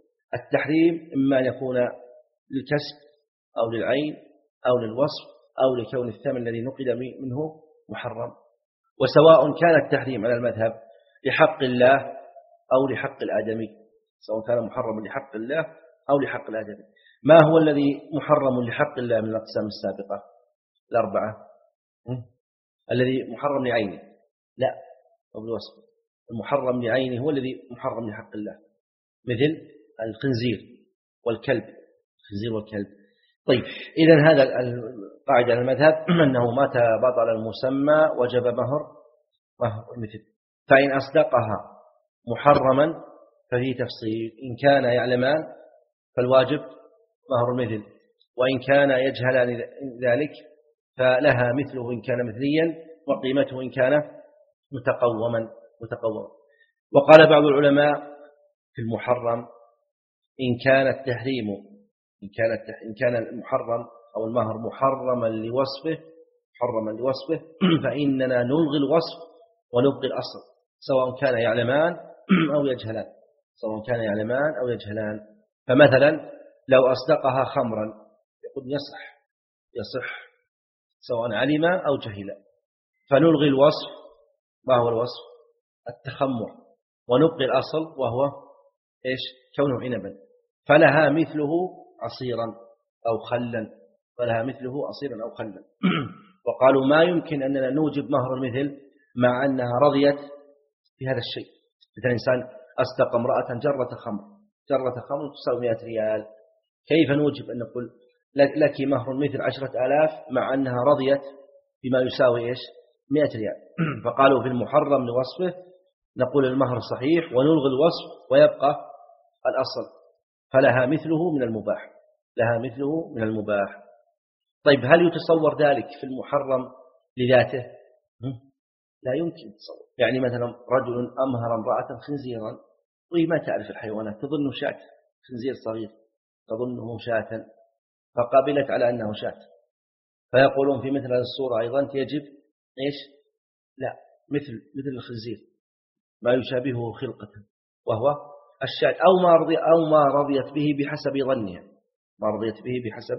[SPEAKER 1] التحريم إما أن يكون للكسب أو للعين أو للوصف أو لكون الثمن الذي نقد منه محرم. وسواء كان التحريم على المذهب لحق الله أو لحق الآدمي، سواء كان محرم لحق الله أو لحق الآدمي. ما هو الذي محرم لحق الله من الأقسام السابقة الأربعة؟ الذي محرم لعينه لا أو بالوصف. المحرم لعينه هو الذي محرم لحق الله، مثل الخنزير والكلب. الخنزير والكلب. طيب إذن هذا القاعدة المذهب أنه متى بطل المسمى وجب مهر مهر المثل. فإن أصدقها محرما ففيه تفصيل، إن كان يعلمان فالواجب مهر المثل، وإن كان يجهلان ذلك فلها مثله إن كان مثليا وقيمته إن كان متقوما متقوما. وقال بعض العلماء في المحرم إن كان التحريم إن كان إن كان المحرم أو المهر محرما لوصفه محرما لوصفه فإننا نلغي الوصف ونبقي الأصل، سواء كان يعلمان أو يجهلان سواء كان يعلمان أو يجهلان. فمثلا لو أصدقها خمرا يقول يصح يصح سواء علم أو جهل، فنلغي الوصف. ما هو الوصف؟ التخمر، ونبقي الأصل وهو إيش؟ كونه عنبا، فلها مثله عصيرا أو خلا فلها مثله عصيرا أو خلا. وقالوا ما يمكن أننا نوجب مهر المثل مع أنها رضيت في هذا الشيء. مثل إنسان أصدق امرأة جرة خمر جرة خمر تساوي مئة ريال، كيف نوجب أن نقول لك مهر المثل عشرة آلاف مع أنها رضيت بما يساوي إيش؟ مئة ريال. فقالوا في المحرم لوصفه نقول المهر صحيح ونلغي الوصف ويبقى الأصل، فلها مثله من المباح، لها مثله من المباح. طيب هل يتصور ذلك في المحرم لذاته؟ لا يمكن تصور. يعني مثلا رجل أمهر امرأة خنزيرا وهي ما تعرف الحيوانات، تظنه شاة، خنزير صغير تظنه شاة، فقبلت على أنه شاة، فيقولون في مثل هذه الصورة أيضا يجب إيش؟ لا، مثل مثل الخنزير ما يشابهه خلقة وهو الشاة، أو ما رضي أو ما رضيت به بحسب ظنها، ما رضيت به بحسب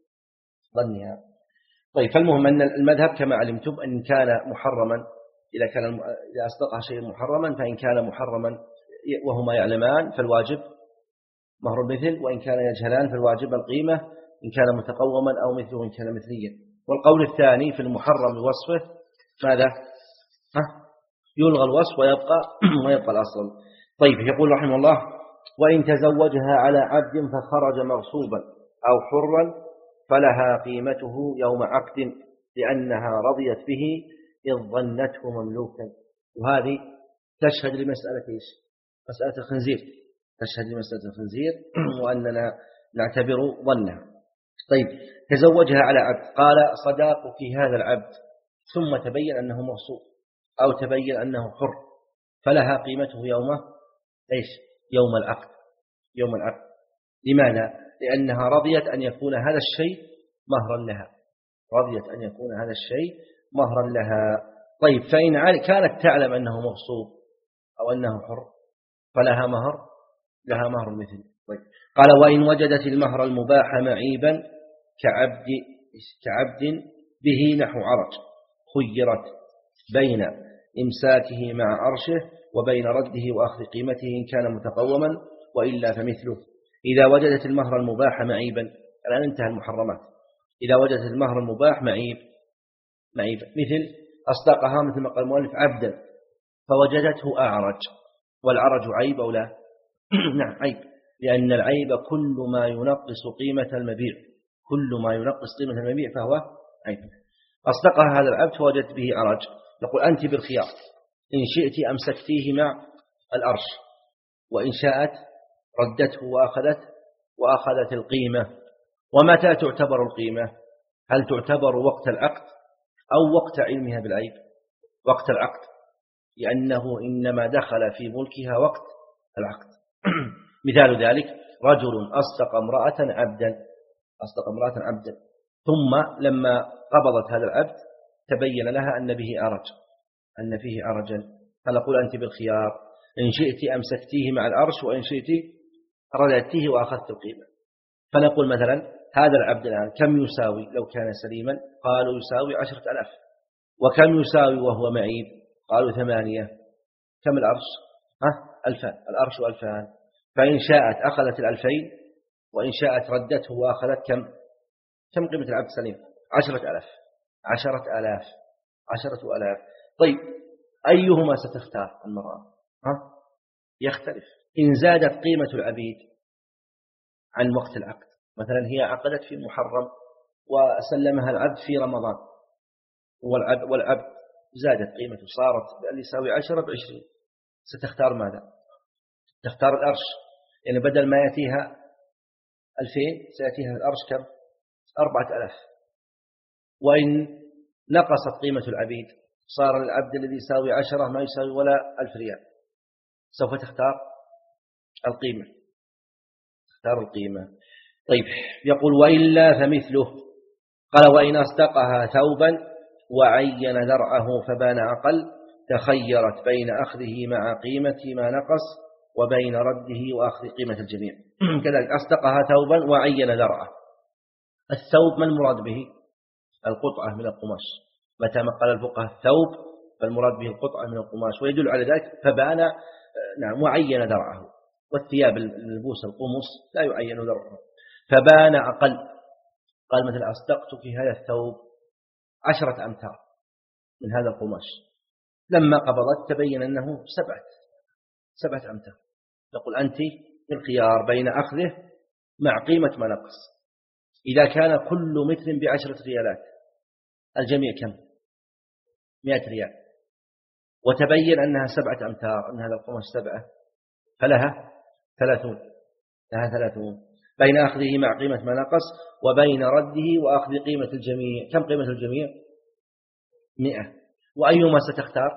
[SPEAKER 1] ظنها. طيب فالمهم أن المذهب كما علمتم أن كان محرما إذا كان إذا أصدقها شيء محرما، فإن كان محرما وهما يعلمان فالواجب مهر المثل، وإن كان يجهلان فالواجب القيمة إن كان متقوما أو مثله إن كان مثليا. والقول الثاني في المحرم وصفه ماذا؟ ها؟ يلغى الوصف ويبقى ويبقى الأصل. طيب يقول رحمه الله: وإن تزوجها على عبد فخرج مغصوبا أو حرا فلها قيمته يوم عقد لأنها رضيت به إذ ظنته مملوكا. وهذه تشهد لمسألة إيش؟ مسألة الخنزير، تشهد لمسألة الخنزير وأننا نعتبر ظنها. طيب تزوجها على عبد، قال صداقك هذا العبد، ثم تبين أنه مغصوب أو تبين أنه حر، فلها قيمته يوم إيش؟ يوم العقد، يوم العقد. لماذا؟ لأنها رضيت أن يكون هذا الشيء مهرا لها، رضيت أن يكون هذا الشيء مهرا لها. طيب فإن كانت تعلم أنه مغصوب أو أنه حر فلها مهر، لها مهر المثل. طيب قال: وإن وجدت المهر المباح معيبا كعبد كعبد به نحو عرج خيرت بين إمساكه مع عرشه وبين رده وأخذ قيمته إن كان متقوما، وإلا فمثله. إذا وجدت المهر المباح معيبا، الآن انتهى المحرمات، إذا وجدت المهر المباح معيب معيب مثل أصدقها مثل ما قال المؤلف عبدا فوجدته أعرج، والعرج عيب أو لا؟ نعم عيب، لأن العيب كل ما ينقص قيمة المبيع، كل ما ينقص قيمة المبيع فهو عيب. أصدقها هذا العبد فوجدت به عرج، نقول أنت بالخيار، إن شئت أمسكتيه مع الأرش، وإن شاءت ردته وأخذت وأخذت القيمة. ومتى تعتبر القيمة؟ هل تعتبر وقت العقد أو وقت علمها بالعيب؟ وقت العقد، لأنه إنما دخل في ملكها وقت العقد. مثال ذلك: رجل أصدق امرأة عبدا، أصدق امرأة عبدا، ثم لما قبضت هذا العبد تبين لها أن به عرج، أن فيه عرجا، فنقول أنت بالخيار، إن شئت أمسكتيه مع الأرش وإن شئت رددتيه وأخذت القيمة. فنقول مثلا هذا العبد الآن كم يساوي لو كان سليما؟ قالوا يساوي عشرة ألاف. وكم يساوي وهو معيب؟ قالوا ثمانية. كم الأرش؟ ها؟ ألفان، الأرش ألفان. فإن شاءت أخذت الألفين، وإن شاءت ردته وأخذت كم؟ كم قيمة العبد سليم؟ عشرة ألاف، عشرة ألاف، عشرة ألاف. طيب أيهما ستختار المرأة؟ ها؟ يختلف. إن زادت قيمة العبيد عن وقت العقد، مثلا هي عقدت في محرم وسلمها العبد في رمضان، والعبد, والعبد زادت قيمته صارت اللي يساوي عشرة بعشرين، ستختار ماذا؟ تختار الأرش، يعني بدل ما يأتيها ألفين سيأتيها الأرش كم؟ أربعة ألاف. وإن نقصت قيمة العبيد صار العبد الذي يساوي عشرة ما يساوي ولا ألف ريال، سوف تختار القيمة، تختار القيمة. طيب يقول: وإلا فمثله. قال: وإن أصدقها ثوبا وعين درعه فبان أقل تخيرت بين أخذه مع قيمة ما نقص وبين رده وأخذ قيمة الجميع. كذلك أصدقها ثوبا وعين درعه. الثوب ما المراد به؟ القطعة من القماش. متى ما قال الفقهاء الثوب فالمراد به القطعة من القماش، ويدل على ذلك فبان نعم وعين درعه. والثياب الملبوسة القمص لا يعين درعه. فبان أقل، قال مثل أصدقت في هذا الثوب عشرة أمتار من هذا القماش، لما قبضت تبين أنه سبعة سبعة أمتار، نقول أنت بالخيار بين أخذه مع قيمة ما نقص. إذا كان كل متر بعشرة ريالات، الجميع كم؟ مئة ريال، وتبين أنها سبعة أمتار، أن هذا القماش سبعة، فلها ثلاثون، لها ثلاثون بين أخذه مع قيمة ما نقص وبين رده وأخذ قيمة الجميع. كم قيمة الجميع؟ مئة. وأيهما ستختار؟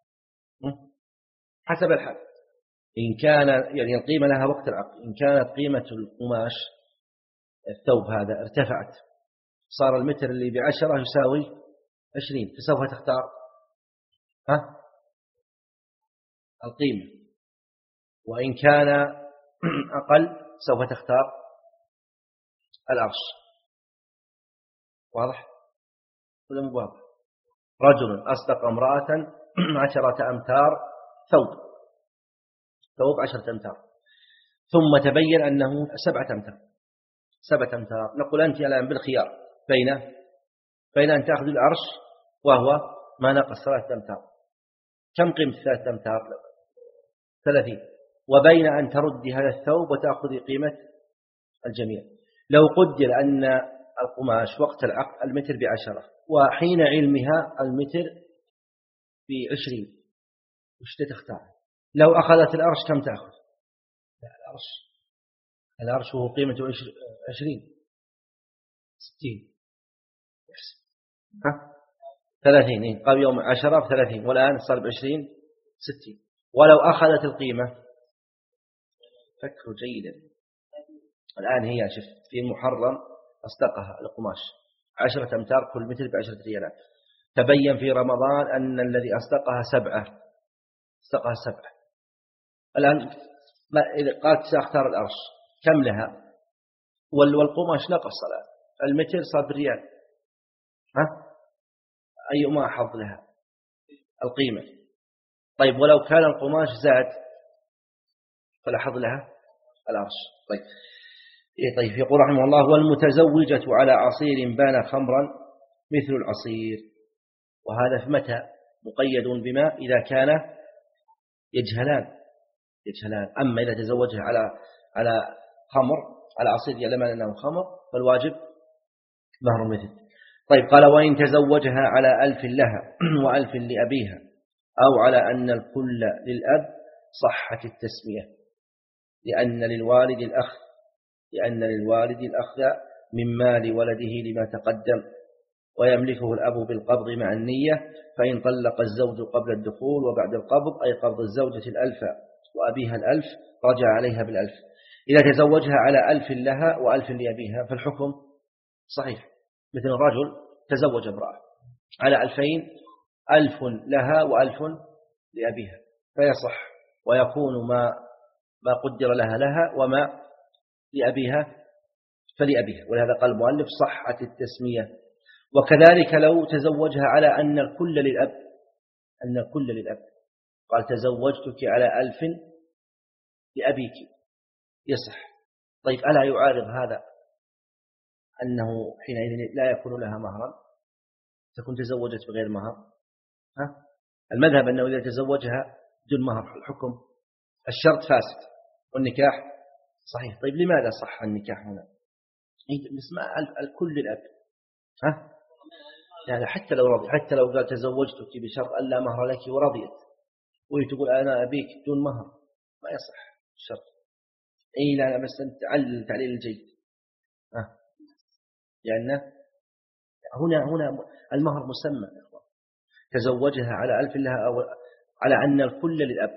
[SPEAKER 1] حسب الحال. إن كان يعني القيمة لها وقت العقد، إن كانت قيمة القماش الثوب هذا ارتفعت، صار المتر اللي بعشرة يساوي عشرين، فسوف تختار ها القيمة. وإن كان أقل سوف تختار الأرش. واضح ولا مو واضح؟ رجل أصدق امرأة عشرة أمتار ثوب، ثوب عشرة أمتار، ثم تبين أنه سبعة أمتار، سبعة أمتار. نقول أنت الآن بالخيار بين بين أن تأخذ الأرش وهو ما نقص ثلاثة أمتار. كم قيمة ثلاثة أمتار؟ ثلاثين. وبين أن تردي هذا الثوب وتأخذي قيمة الجميع. لو قدر أن القماش وقت العقد المتر بعشرة، وحين علمها المتر بعشرين، وش تختار؟ لو أخذت الأرش كم تأخذ؟ لا، الأرش الأرش هو قيمته عشرين، ستين، ها ثلاثين. قبل يوم عشرة بثلاثين، والآن صار بعشرين، ستين. ولو أخذت القيمة، فكروا جيدا، الآن هي شفت في محرم أصدقها القماش عشرة أمتار كل متر بعشرة ريالات. تبين في رمضان أن الذي أصدقها سبعة، أصدقها سبعة. الآن ما إذا قالت سأختار الأرش كم لها؟ والقماش نقص الآن، المتر صار بريال، ها أيما حظ لها القيمة. طيب ولو كان القماش زاد فلا حظ لها الأرش. طيب إيه طيب يقول رحمه الله: والمتزوجة على عصير بان خمرا مثل العصير. وهذا في متى مقيد بما؟ إذا كان يجهلان يجهلان. أما إذا تزوجها على على خمر، على عصير يعلم أنه خمر، فالواجب مهر مثل. طيب قال: وإن تزوجها على ألف لها وألف لأبيها، أو على أن الكل للأب، صحت التسمية، لأن للوالد الأخذ لأن للوالد الأخذ من مال ولده لما تقدم، ويملكه الأب بالقبض مع النية. فإن طلق الزوج قبل الدخول وبعد القبض، أي قبض الزوجة الألف وأبيها الألف، رجع عليها بالألف. إذا تزوجها على ألف لها وألف لأبيها فالحكم صحيح. مثل الرجل تزوج امرأة على ألفين، ألف لها وألف لأبيها، فيصح، ويكون ما ما قدر لها لها، وما لأبيها فلأبيها. ولهذا قال المؤلف: صحت التسمية. وكذلك لو تزوجها على أن الكل للأب، أن الكل للأب، قال: تزوجتك على ألف لأبيك، يصح. طيب ألا يعارض هذا أنه حينئذ لا يكون لها مهرا، تكون تزوجت بغير مهر؟ ها؟ المذهب أنه إذا تزوجها دون مهر الحكم الشرط فاسد والنكاح صحيح. طيب لماذا صح النكاح هنا؟ اسمع الكل الأب، ها؟ يعني حتى لو رضي، حتى لو قال تزوجتك بشرط ألا مهر لك ورضيت، وتقول أنا أبيك دون مهر، ما يصح الشرط. أي لا بس أنت تعلل تعليل الجيد، ها؟ لأن هنا هنا المهر مسمى. تزوجها على ألف لها أو على أن الكل للأب،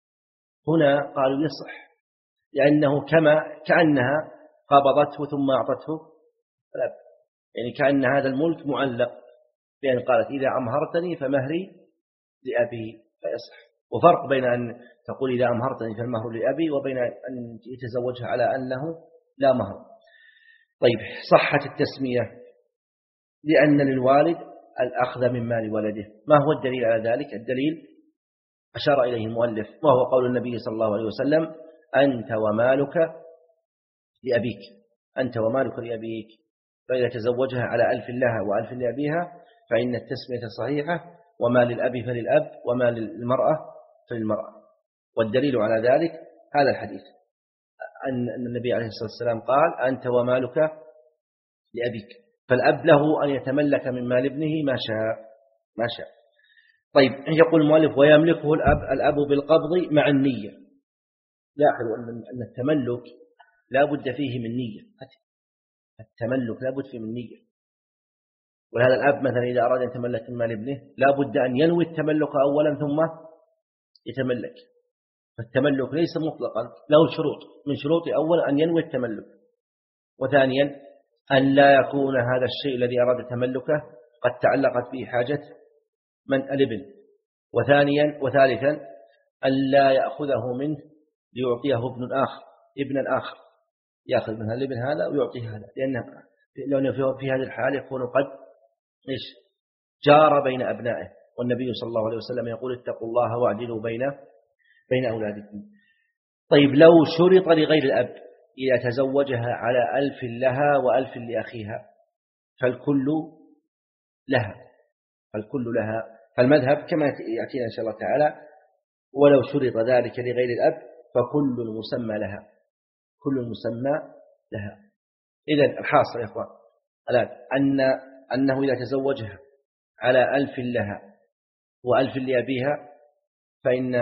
[SPEAKER 1] هنا قالوا يصح، لأنه كما كأنها قبضته ثم أعطته الأب، يعني كأن هذا الملك معلق، بأن قالت: إذا أمهرتني فمهري لأبي، فيصح. وفرق بين أن تقول إذا أمهرتني فالمهر لأبي، وبين أن يتزوجها على أنه لا مهر. طيب صحت التسمية لأن للوالد الأخذ من مال ولده. ما هو الدليل على ذلك؟ الدليل أشار إليه المؤلف، وهو قول النبي صلى الله عليه وسلم: أنت ومالك لأبيك، أنت ومالك لأبيك. فإذا تزوجها على ألف لها وألف لأبيها فإن التسمية صحيحة، وما للأب فللأب، وما للمرأة فللمرأة. والدليل على ذلك هذا الحديث، أن النبي عليه الصلاة والسلام قال: أنت ومالك لأبيك، فالأب له أن يتملك من مال ابنه ما شاء ما شاء. طيب يقول المؤلف ويملكه الأب الأب بالقبض مع النية. لاحظوا أن التملك لا بد فيه من نية، التملك لا بد فيه من نية. ولهذا الأب مثلا إذا أراد أن يتملك من مال ابنه لا بد أن ينوي التملك أولا ثم يتملك. فالتملك ليس مطلقا، له شروط، من شروط أولا أن ينوي التملك، وثانيا أن لا يكون هذا الشيء الذي أراد تملكه قد تعلقت به حاجة من الابن، وثانيا وثالثا أن لا يأخذه منه ليعطيه ابن آخر ابنا آخر، يأخذ منها الابن هذا ويعطيه هذا، لأنه في هذه الحال يكون قد إيش جار بين أبنائه، والنبي صلى الله عليه وسلم يقول اتقوا الله واعدلوا بين بين أولادكم. طيب لو شرط لغير الأب إذا تزوجها على ألف لها وألف لأخيها فالكل لها، فالكل لها. فالمذهب كما يأتينا إن شاء الله تعالى ولو شرط ذلك لغير الأب فكل المسمى لها، كل المسمى لها. إذن الحاصل يا إخوان الآن أن أنه إذا تزوجها على ألف لها وألف لأبيها فإن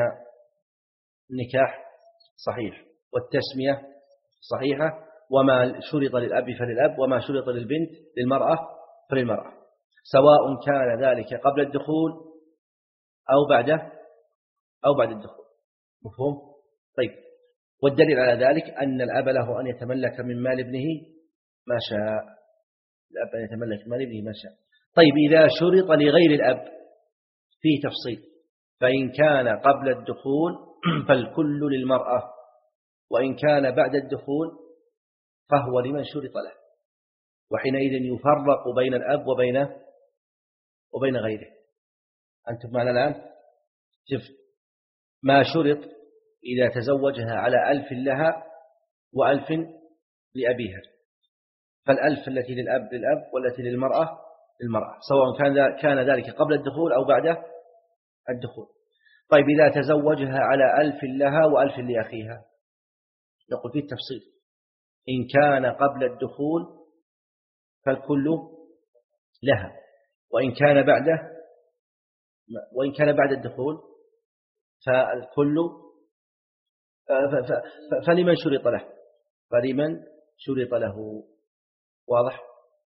[SPEAKER 1] النكاح صحيح والتسمية صحيحة، وما شرط للأب فللأب وما شرط للبنت للمرأة فللمرأة، سواء كان ذلك قبل الدخول أو بعده أو بعد الدخول. مفهوم؟ طيب والدليل على ذلك أن الأب له أن يتملك من مال ابنه ما شاء، الأب أن يتملك من مال ابنه ما شاء. طيب إذا شرط لغير الأب فيه تفصيل، فإن كان قبل الدخول فالكل للمرأة، وإن كان بعد الدخول فهو لمن شرط له، وحينئذ يفرق بين الأب وبين وبين غيره. أنتم معنا الآن؟ شوف ما شرط إذا تزوجها على ألف لها وألف لأبيها فالألف التي للأب للأب والتي للمرأة للمرأة، سواء كان كان ذلك قبل الدخول أو بعد الدخول. طيب إذا تزوجها على ألف لها وألف لأخيها نقول فيه التفصيل، إن كان قبل الدخول فالكل لها، وإن كان بعده وإن كان بعد الدخول فالكل فلمن شرط له فلمن شرط له. واضح؟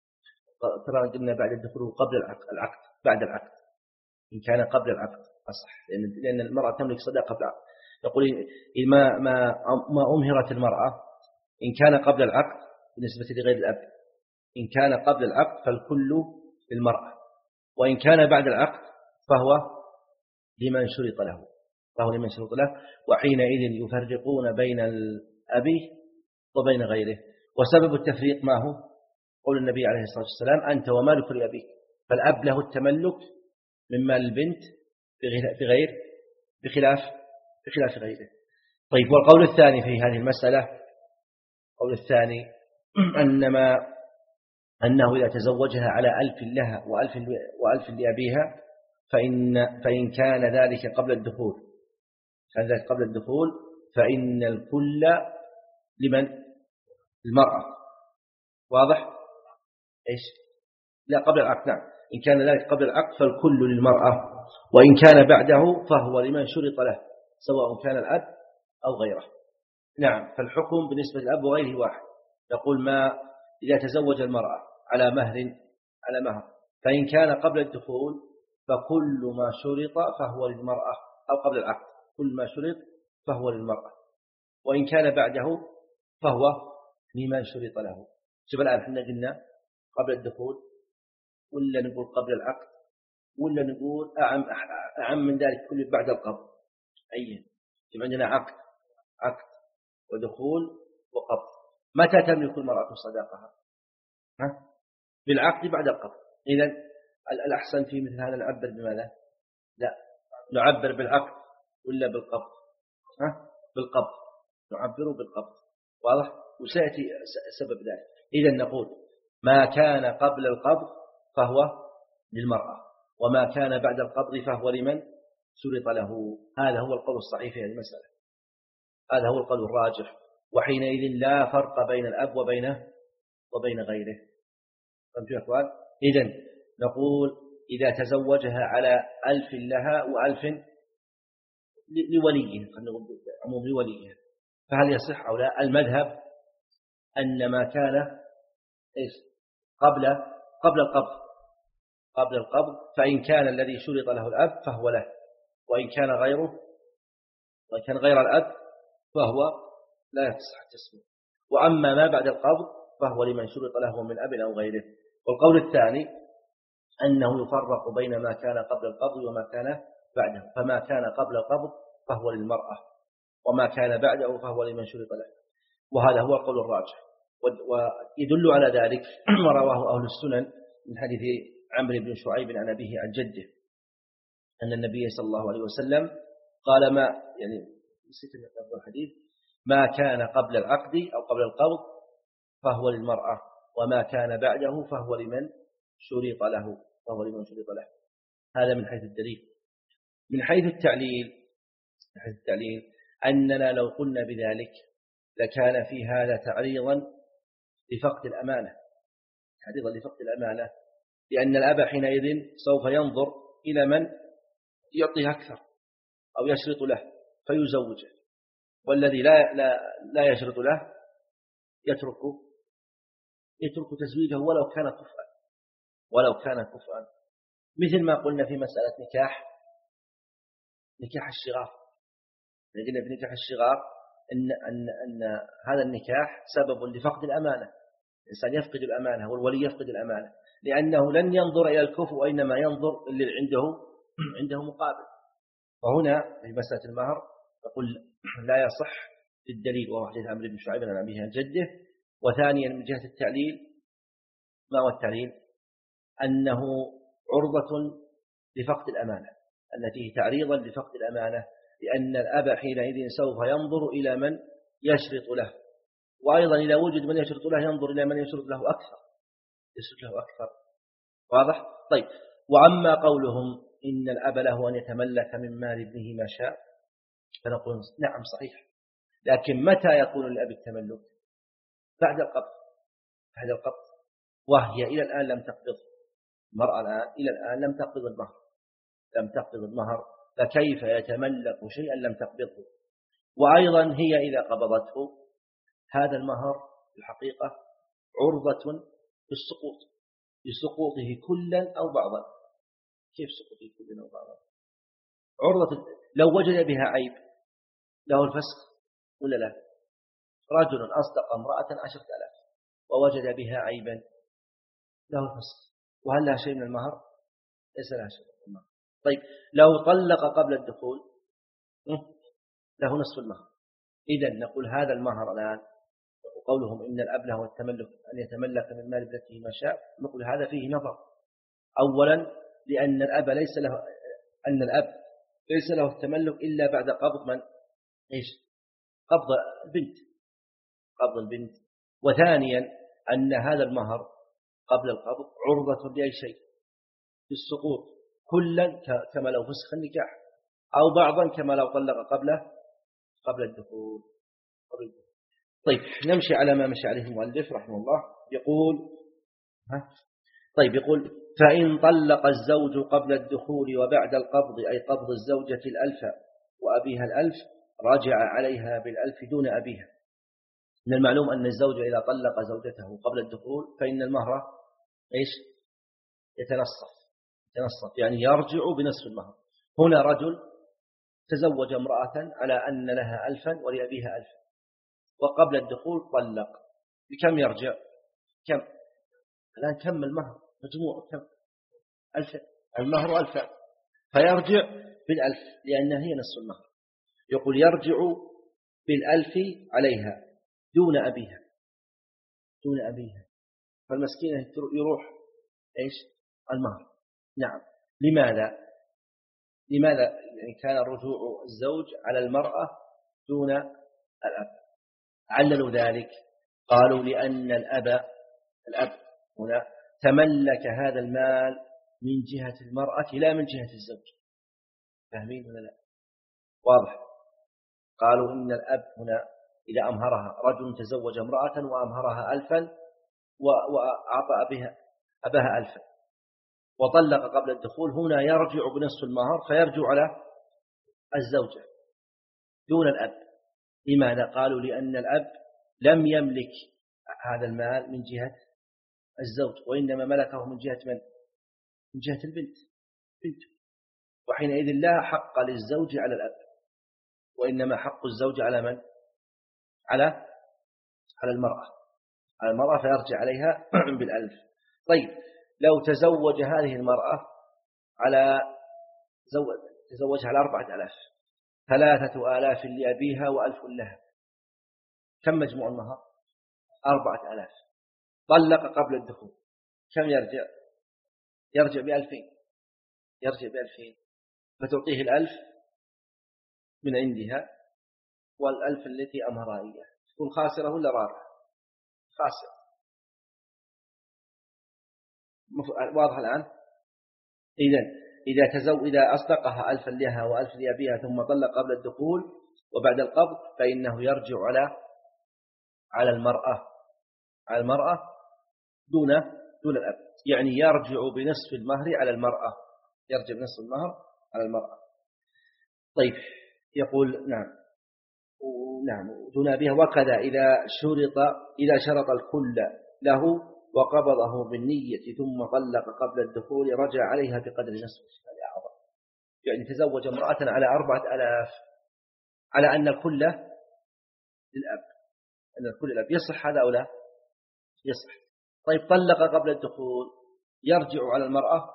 [SPEAKER 1] ترى قلنا بعد الدخول قبل العقد بعد العقد، إن كان قبل العقد أصح، لأن لأن المرأة تملك صداقة قبل العقد. يقول إن ما ما ما أمهرت المرأة إن كان قبل العقد بالنسبة لغير الأب، إن كان قبل العقد فالكل للمرأة، وإن كان بعد العقد فهو لمن شرط له فهو لمن شرط له وحينئذ يفرقون بين الأب وبين غيره. وسبب التفريق ما هو؟ قول النبي عليه الصلاة والسلام أنت ومالك لأبيك، فالأب له التملك من مال البنت بغير بخلاف بخلاف غيره. طيب والقول الثاني في هذه المسألة، القول الثاني أنما أنه إذا تزوجها على ألف لها وألف وألف لأبيها فإن فإن كان ذلك قبل الدخول كان ذلك قبل الدخول فإن الكل لمن؟ المرأة. واضح؟ إيش؟ لا قبل العقد، نعم، إن كان ذلك قبل العقد فالكل للمرأة، وإن كان بعده فهو لمن شرط له سواء كان الأب أو غيره. نعم، فالحكم بالنسبة للأب وغيره واحد. يقول ما إذا تزوج المرأة على مهر على مهر فإن كان قبل الدخول فكل ما شرط فهو للمرأة، أو قبل العقد كل ما شرط فهو للمرأة، وإن كان بعده فهو لمن شرط له. شوف الآن احنا قلنا قبل الدخول ولا نقول قبل العقد ولا نقول أعم أعم من ذلك كله بعد القبض؟ أي شوف عندنا عقد عقد ودخول وقبض. متى تملك المرأة صداقها؟ ها؟ بالعقد بعد القبض. إذن الأحسن في مثل هذا نعبر بماذا؟ لا نعبر بالعقد ولا بالقبض؟ ها؟ بالقبض، نعبره بالقبض. واضح؟ وسيأتي سبب ذلك. إذن نقول ما كان قبل القبض فهو للمرأة، وما كان بعد القبض فهو لمن شرط له. هذا هو القول الصحيح في هذه المسألة، هذا هو القول الراجح، وحينئذ لا فرق بين الأب وبين وبين غيره. فهمتوا يا أخوان؟ إذن نقول إذا تزوجها على ألف لها وألف لوليها، خلينا نقول عموم لوليها، فهل يصح أو لا؟ المذهب أن ما كان إيش قبل قبل القبض قبل القبض فإن كان الذي شرط له الأب فهو له، وإن كان غيره وإن كان غير الأب فهو لا يصح التسمية. وأما ما بعد القبض فهو لمن شرط له من أب أو غيره. والقول الثاني أنه يفرق بين ما كان قبل القبض وما كان بعده، فما كان قبل القبض فهو للمرأة، وما كان بعده فهو لمن شرط له، وهذا هو القول الراجح. ويدل على ذلك ما رواه أهل السنن من حديث عمرو بن شعيب عن أبيه عن جده أن النبي صلى الله عليه وسلم قال ما يعني نسيت الحديث ما كان قبل العقد أو قبل القبض فهو للمرأة، وما كان بعده فهو لمن شرط له فهو لمن شرط له. هذا من حيث الدليل. من حيث التعليل من حيث التعليل أننا لو قلنا بذلك لكان في هذا تعريضا لفقد الأمانة تعريضا لفقد الأمانة لأن الأب حينئذ سوف ينظر إلى من يعطيه أكثر أو يشرط له فيزوجه، والذي لا لا لا يشرط له يتركه يترك تزويجه ولو كان كفءا ولو كان كفءا مثل ما قلنا في مسألة نكاح نكاح الشغار. قلنا في نكاح الشغار أن أن أن هذا النكاح سبب لفقد الأمانة، الإنسان يفقد الأمانة والولي يفقد الأمانة لأنه لن ينظر إلى الكفء وإنما ينظر اللي عنده عنده مقابل. وهنا في مسألة المهر نقول لا يصح للدليل وهو حديث عمرو بن شعيب عن أبيه عن جده. وثانيا من جهة التعليل ما هو التعليل؟ أنه عرضة لفقد الأمانة أن فيه تعريضا لفقد الأمانة لأن الأب حينئذ سوف ينظر إلى من يشرط له، وأيضا إذا وجد من يشرط له ينظر إلى من يشرط له أكثر يشرط له أكثر. واضح؟ طيب. وأما قولهم إن الأب له أن يتملك من مال ابنه ما شاء فنقول نعم صحيح، لكن متى يكون للأب التملك؟ بعد القبض بعد القبض وهي إلى الآن لم تقبض المرأة الآن إلى الآن لم تقبض المهر لم تقبض المهر فكيف يتملك شيئا لم تقبضه؟ وأيضا هي إذا قبضته هذا المهر في الحقيقة عرضة للسقوط لسقوطه كلا أو بعضا. كيف سقوطه كلا أو بعضا؟ عرضة لو وجد بها عيب له الفسخ ولا لا؟ رجل أصدق امرأة عشرة آلاف ووجد بها عيبا له الفسخ، وهل لها شيء من المهر؟ ليس لها شيء من المهر. طيب لو طلق قبل الدخول له نصف المهر. إذن نقول هذا المهر الآن وقولهم إن الأب له التملك أن يتملك من مال ابنته ما شاء نقول هذا فيه نظر. أولا لأن الأب ليس له أن الأب ليس له التملك إلا بعد قبض من إيش قبض البنت قبض البنت. وثانيا أن هذا المهر قبل القبض عرضة لأي شيء بالسقوط كلا كما لو فسخ النكاح أو بعضا كما لو طلق قبله قبل الدخول. طيب نمشي على ما مشي عليه المؤلف رحمه الله. يقول ها طيب يقول فإن طلق الزوج قبل الدخول وبعد القبض أي قبض الزوجة الألف وأبيها الألف رجع عليها بالألف دون أبيها. من المعلوم أن الزوج إذا طلق زوجته قبل الدخول فإن المهر إيش يتنصف يتنصف يعني يرجع بنصف المهر. هنا رجل تزوج امرأة على أن لها ألفا ولأبيها ألفا وقبل الدخول طلق بكم يرجع؟ كم الآن كم المهر مجموع كم ألف المهر ألفا فيرجع بالألف لأنها هي نصف المهر. يقول يرجع بالألف عليها دون أبيها دون أبيها فالمسكينة يروح إيش المهر. نعم. لماذا لماذا يعني كان رجوع الزوج على المرأة دون الأب؟ عللوا ذلك قالوا لأن الأب الأب هنا تملك هذا المال من جهة المرأة لا من جهة الزوج. فاهمين ولا لا؟ واضح. قالوا إن الأب هنا إذا أمهرها رجل تزوج امرأة وأمهرها ألفا وأعطى أبيها أباها ألفا وطلق قبل الدخول، هنا يرجع بنصف المهر فيرجع على الزوجة دون الأب. لماذا؟ قالوا لأن الأب لم يملك هذا المال من جهة الزوج، وإنما ملكه من جهة من؟ من جهة البنت بنته، وحينئذ لا حق للزوج على الأب، وإنما حق الزوج على من؟ على على المرأة على المرأة فيرجع عليها بالألف. طيب لو تزوج هذه المرأة على زوج تزوجها على أربعة آلاف، ثلاثة آلاف لأبيها وألف لها، كم مجموع المهر؟ أربعة آلاف. طلق قبل الدخول، كم يرجع؟ يرجع بألفين يرجع بألفين فتعطيه الألف من عندها والألف التي أمهرها إياه. تكون خاسرة ولا رابحة؟ خاسرة. واضح الآن؟ إذن إذا تزو إذا أصدقها ألفا لها وألف لأبيها ثم طلق قبل الدخول وبعد القبض فإنه يرجع على على المرأة على المرأة دون دون الأب، يعني يرجع بنصف المهر على المرأة يرجع بنصف المهر على المرأة. طيب يقول نعم نعم دون أبيها. وكذا إذا شرط إذا شرط الكل له وقبضه بالنية ثم طلق قبل الدخول رجع عليها بقدر نصف. يعني تزوج امرأة على أربعة آلاف على أن الكل للأب أن الكل للأب، يصح هذا أو لا؟ يصح. طيب طلق قبل الدخول يرجع على المرأة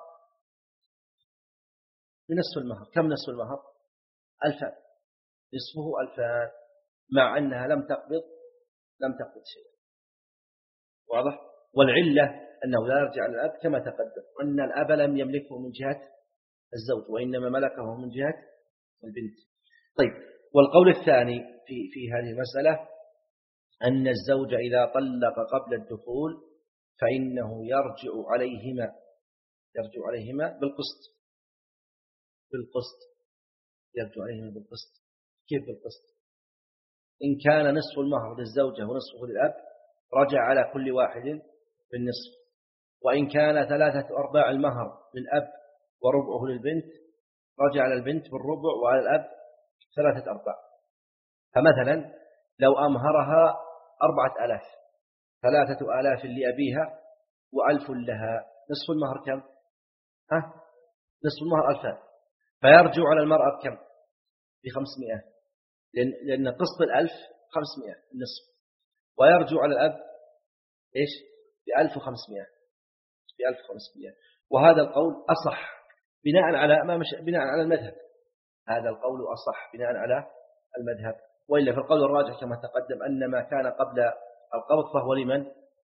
[SPEAKER 1] بنصف المهر. كم نصف المهر؟ ألفان، نصفه ألفان، مع أنها لم تقبض لم تقبض شيئا. واضح؟ والعلة أنه لا يرجع على الأب كما تقدم، أن الأب لم يملكه من جهة الزوج وإنما ملكه من جهة البنت. طيب والقول الثاني في في هذه المسألة أن الزوج إذا طلق قبل الدخول فإنه يرجع عليهما يرجع عليهما بالقسط بالقسط يرجع عليهما بالقسط. كيف بالقسط؟ إن كان نصف المهر للزوجة ونصفه للأب رجع على كل واحد بالنصف، وإن كان ثلاثة أرباع المهر للأب وربعه للبنت رجع على البنت بالربع وعلى الأب ثلاثة أرباع. فمثلا لو أمهرها أربعة آلاف، ثلاثة آلاف لأبيها وألف لها، نصف المهر كم؟ ها؟ نصف المهر ألفان، فيرجع على المرأة كم؟ بخمسمائة، لأن, لأن قسط الألف خمسمائة النصف، ويرجع على الأب إيش؟ بألف وخمسمائة بألف وخمسمائة. وهذا القول أصح بناء على ما مش بناء على المذهب. هذا القول أصح بناء على المذهب، وإلا في القول الراجح كما تقدم أن ما كان قبل القبض فهو لمن؟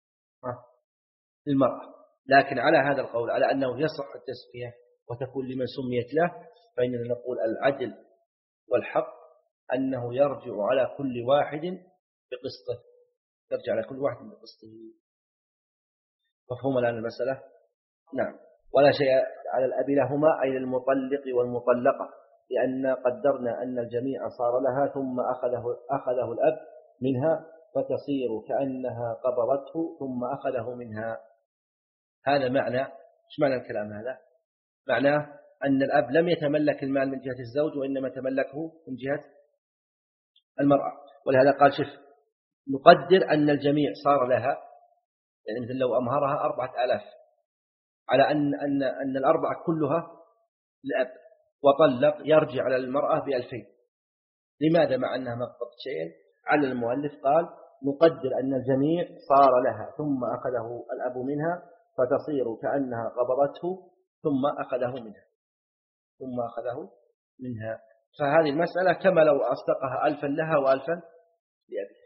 [SPEAKER 1] للمرأة. لكن على هذا القول على أنه يصح التسمية وتكون لمن سميت له، فإننا نقول العدل والحق أنه يرجع على كل واحد بقسطه يرجع على كل واحد بقسطه. مفهوم الآن المسألة؟ نعم. ولا شيء على الأب لهما أي للمطلق والمطلقة، لأن قدرنا أن الجميع صار لها ثم أخذه, أخذه الأب منها فتصير كأنها قبضته ثم أخذه منها. هذا معنى إيش معنى الكلام هذا؟ معناه أن الأب لم يتملك المال من جهة الزوج وإنما تملكه من جهة المرأة. ولهذا قال شف نقدر أن الجميع صار لها، يعني مثل لو أمهرها أربعة آلاف على أن, أن, أن الأربعة كلها لأب وطلق يرجع على المرأة بألفين. لماذا مع أنها ما قبضت شيئا؟ على المؤلف قال نقدر أن الجميع صار لها ثم أخذه الأب منها فتصير كأنها قبضته ثم أخذه منها ثم أخذه منها. فهذه المسألة كما لو أصدقها ألفا لها وألفا لأبيها.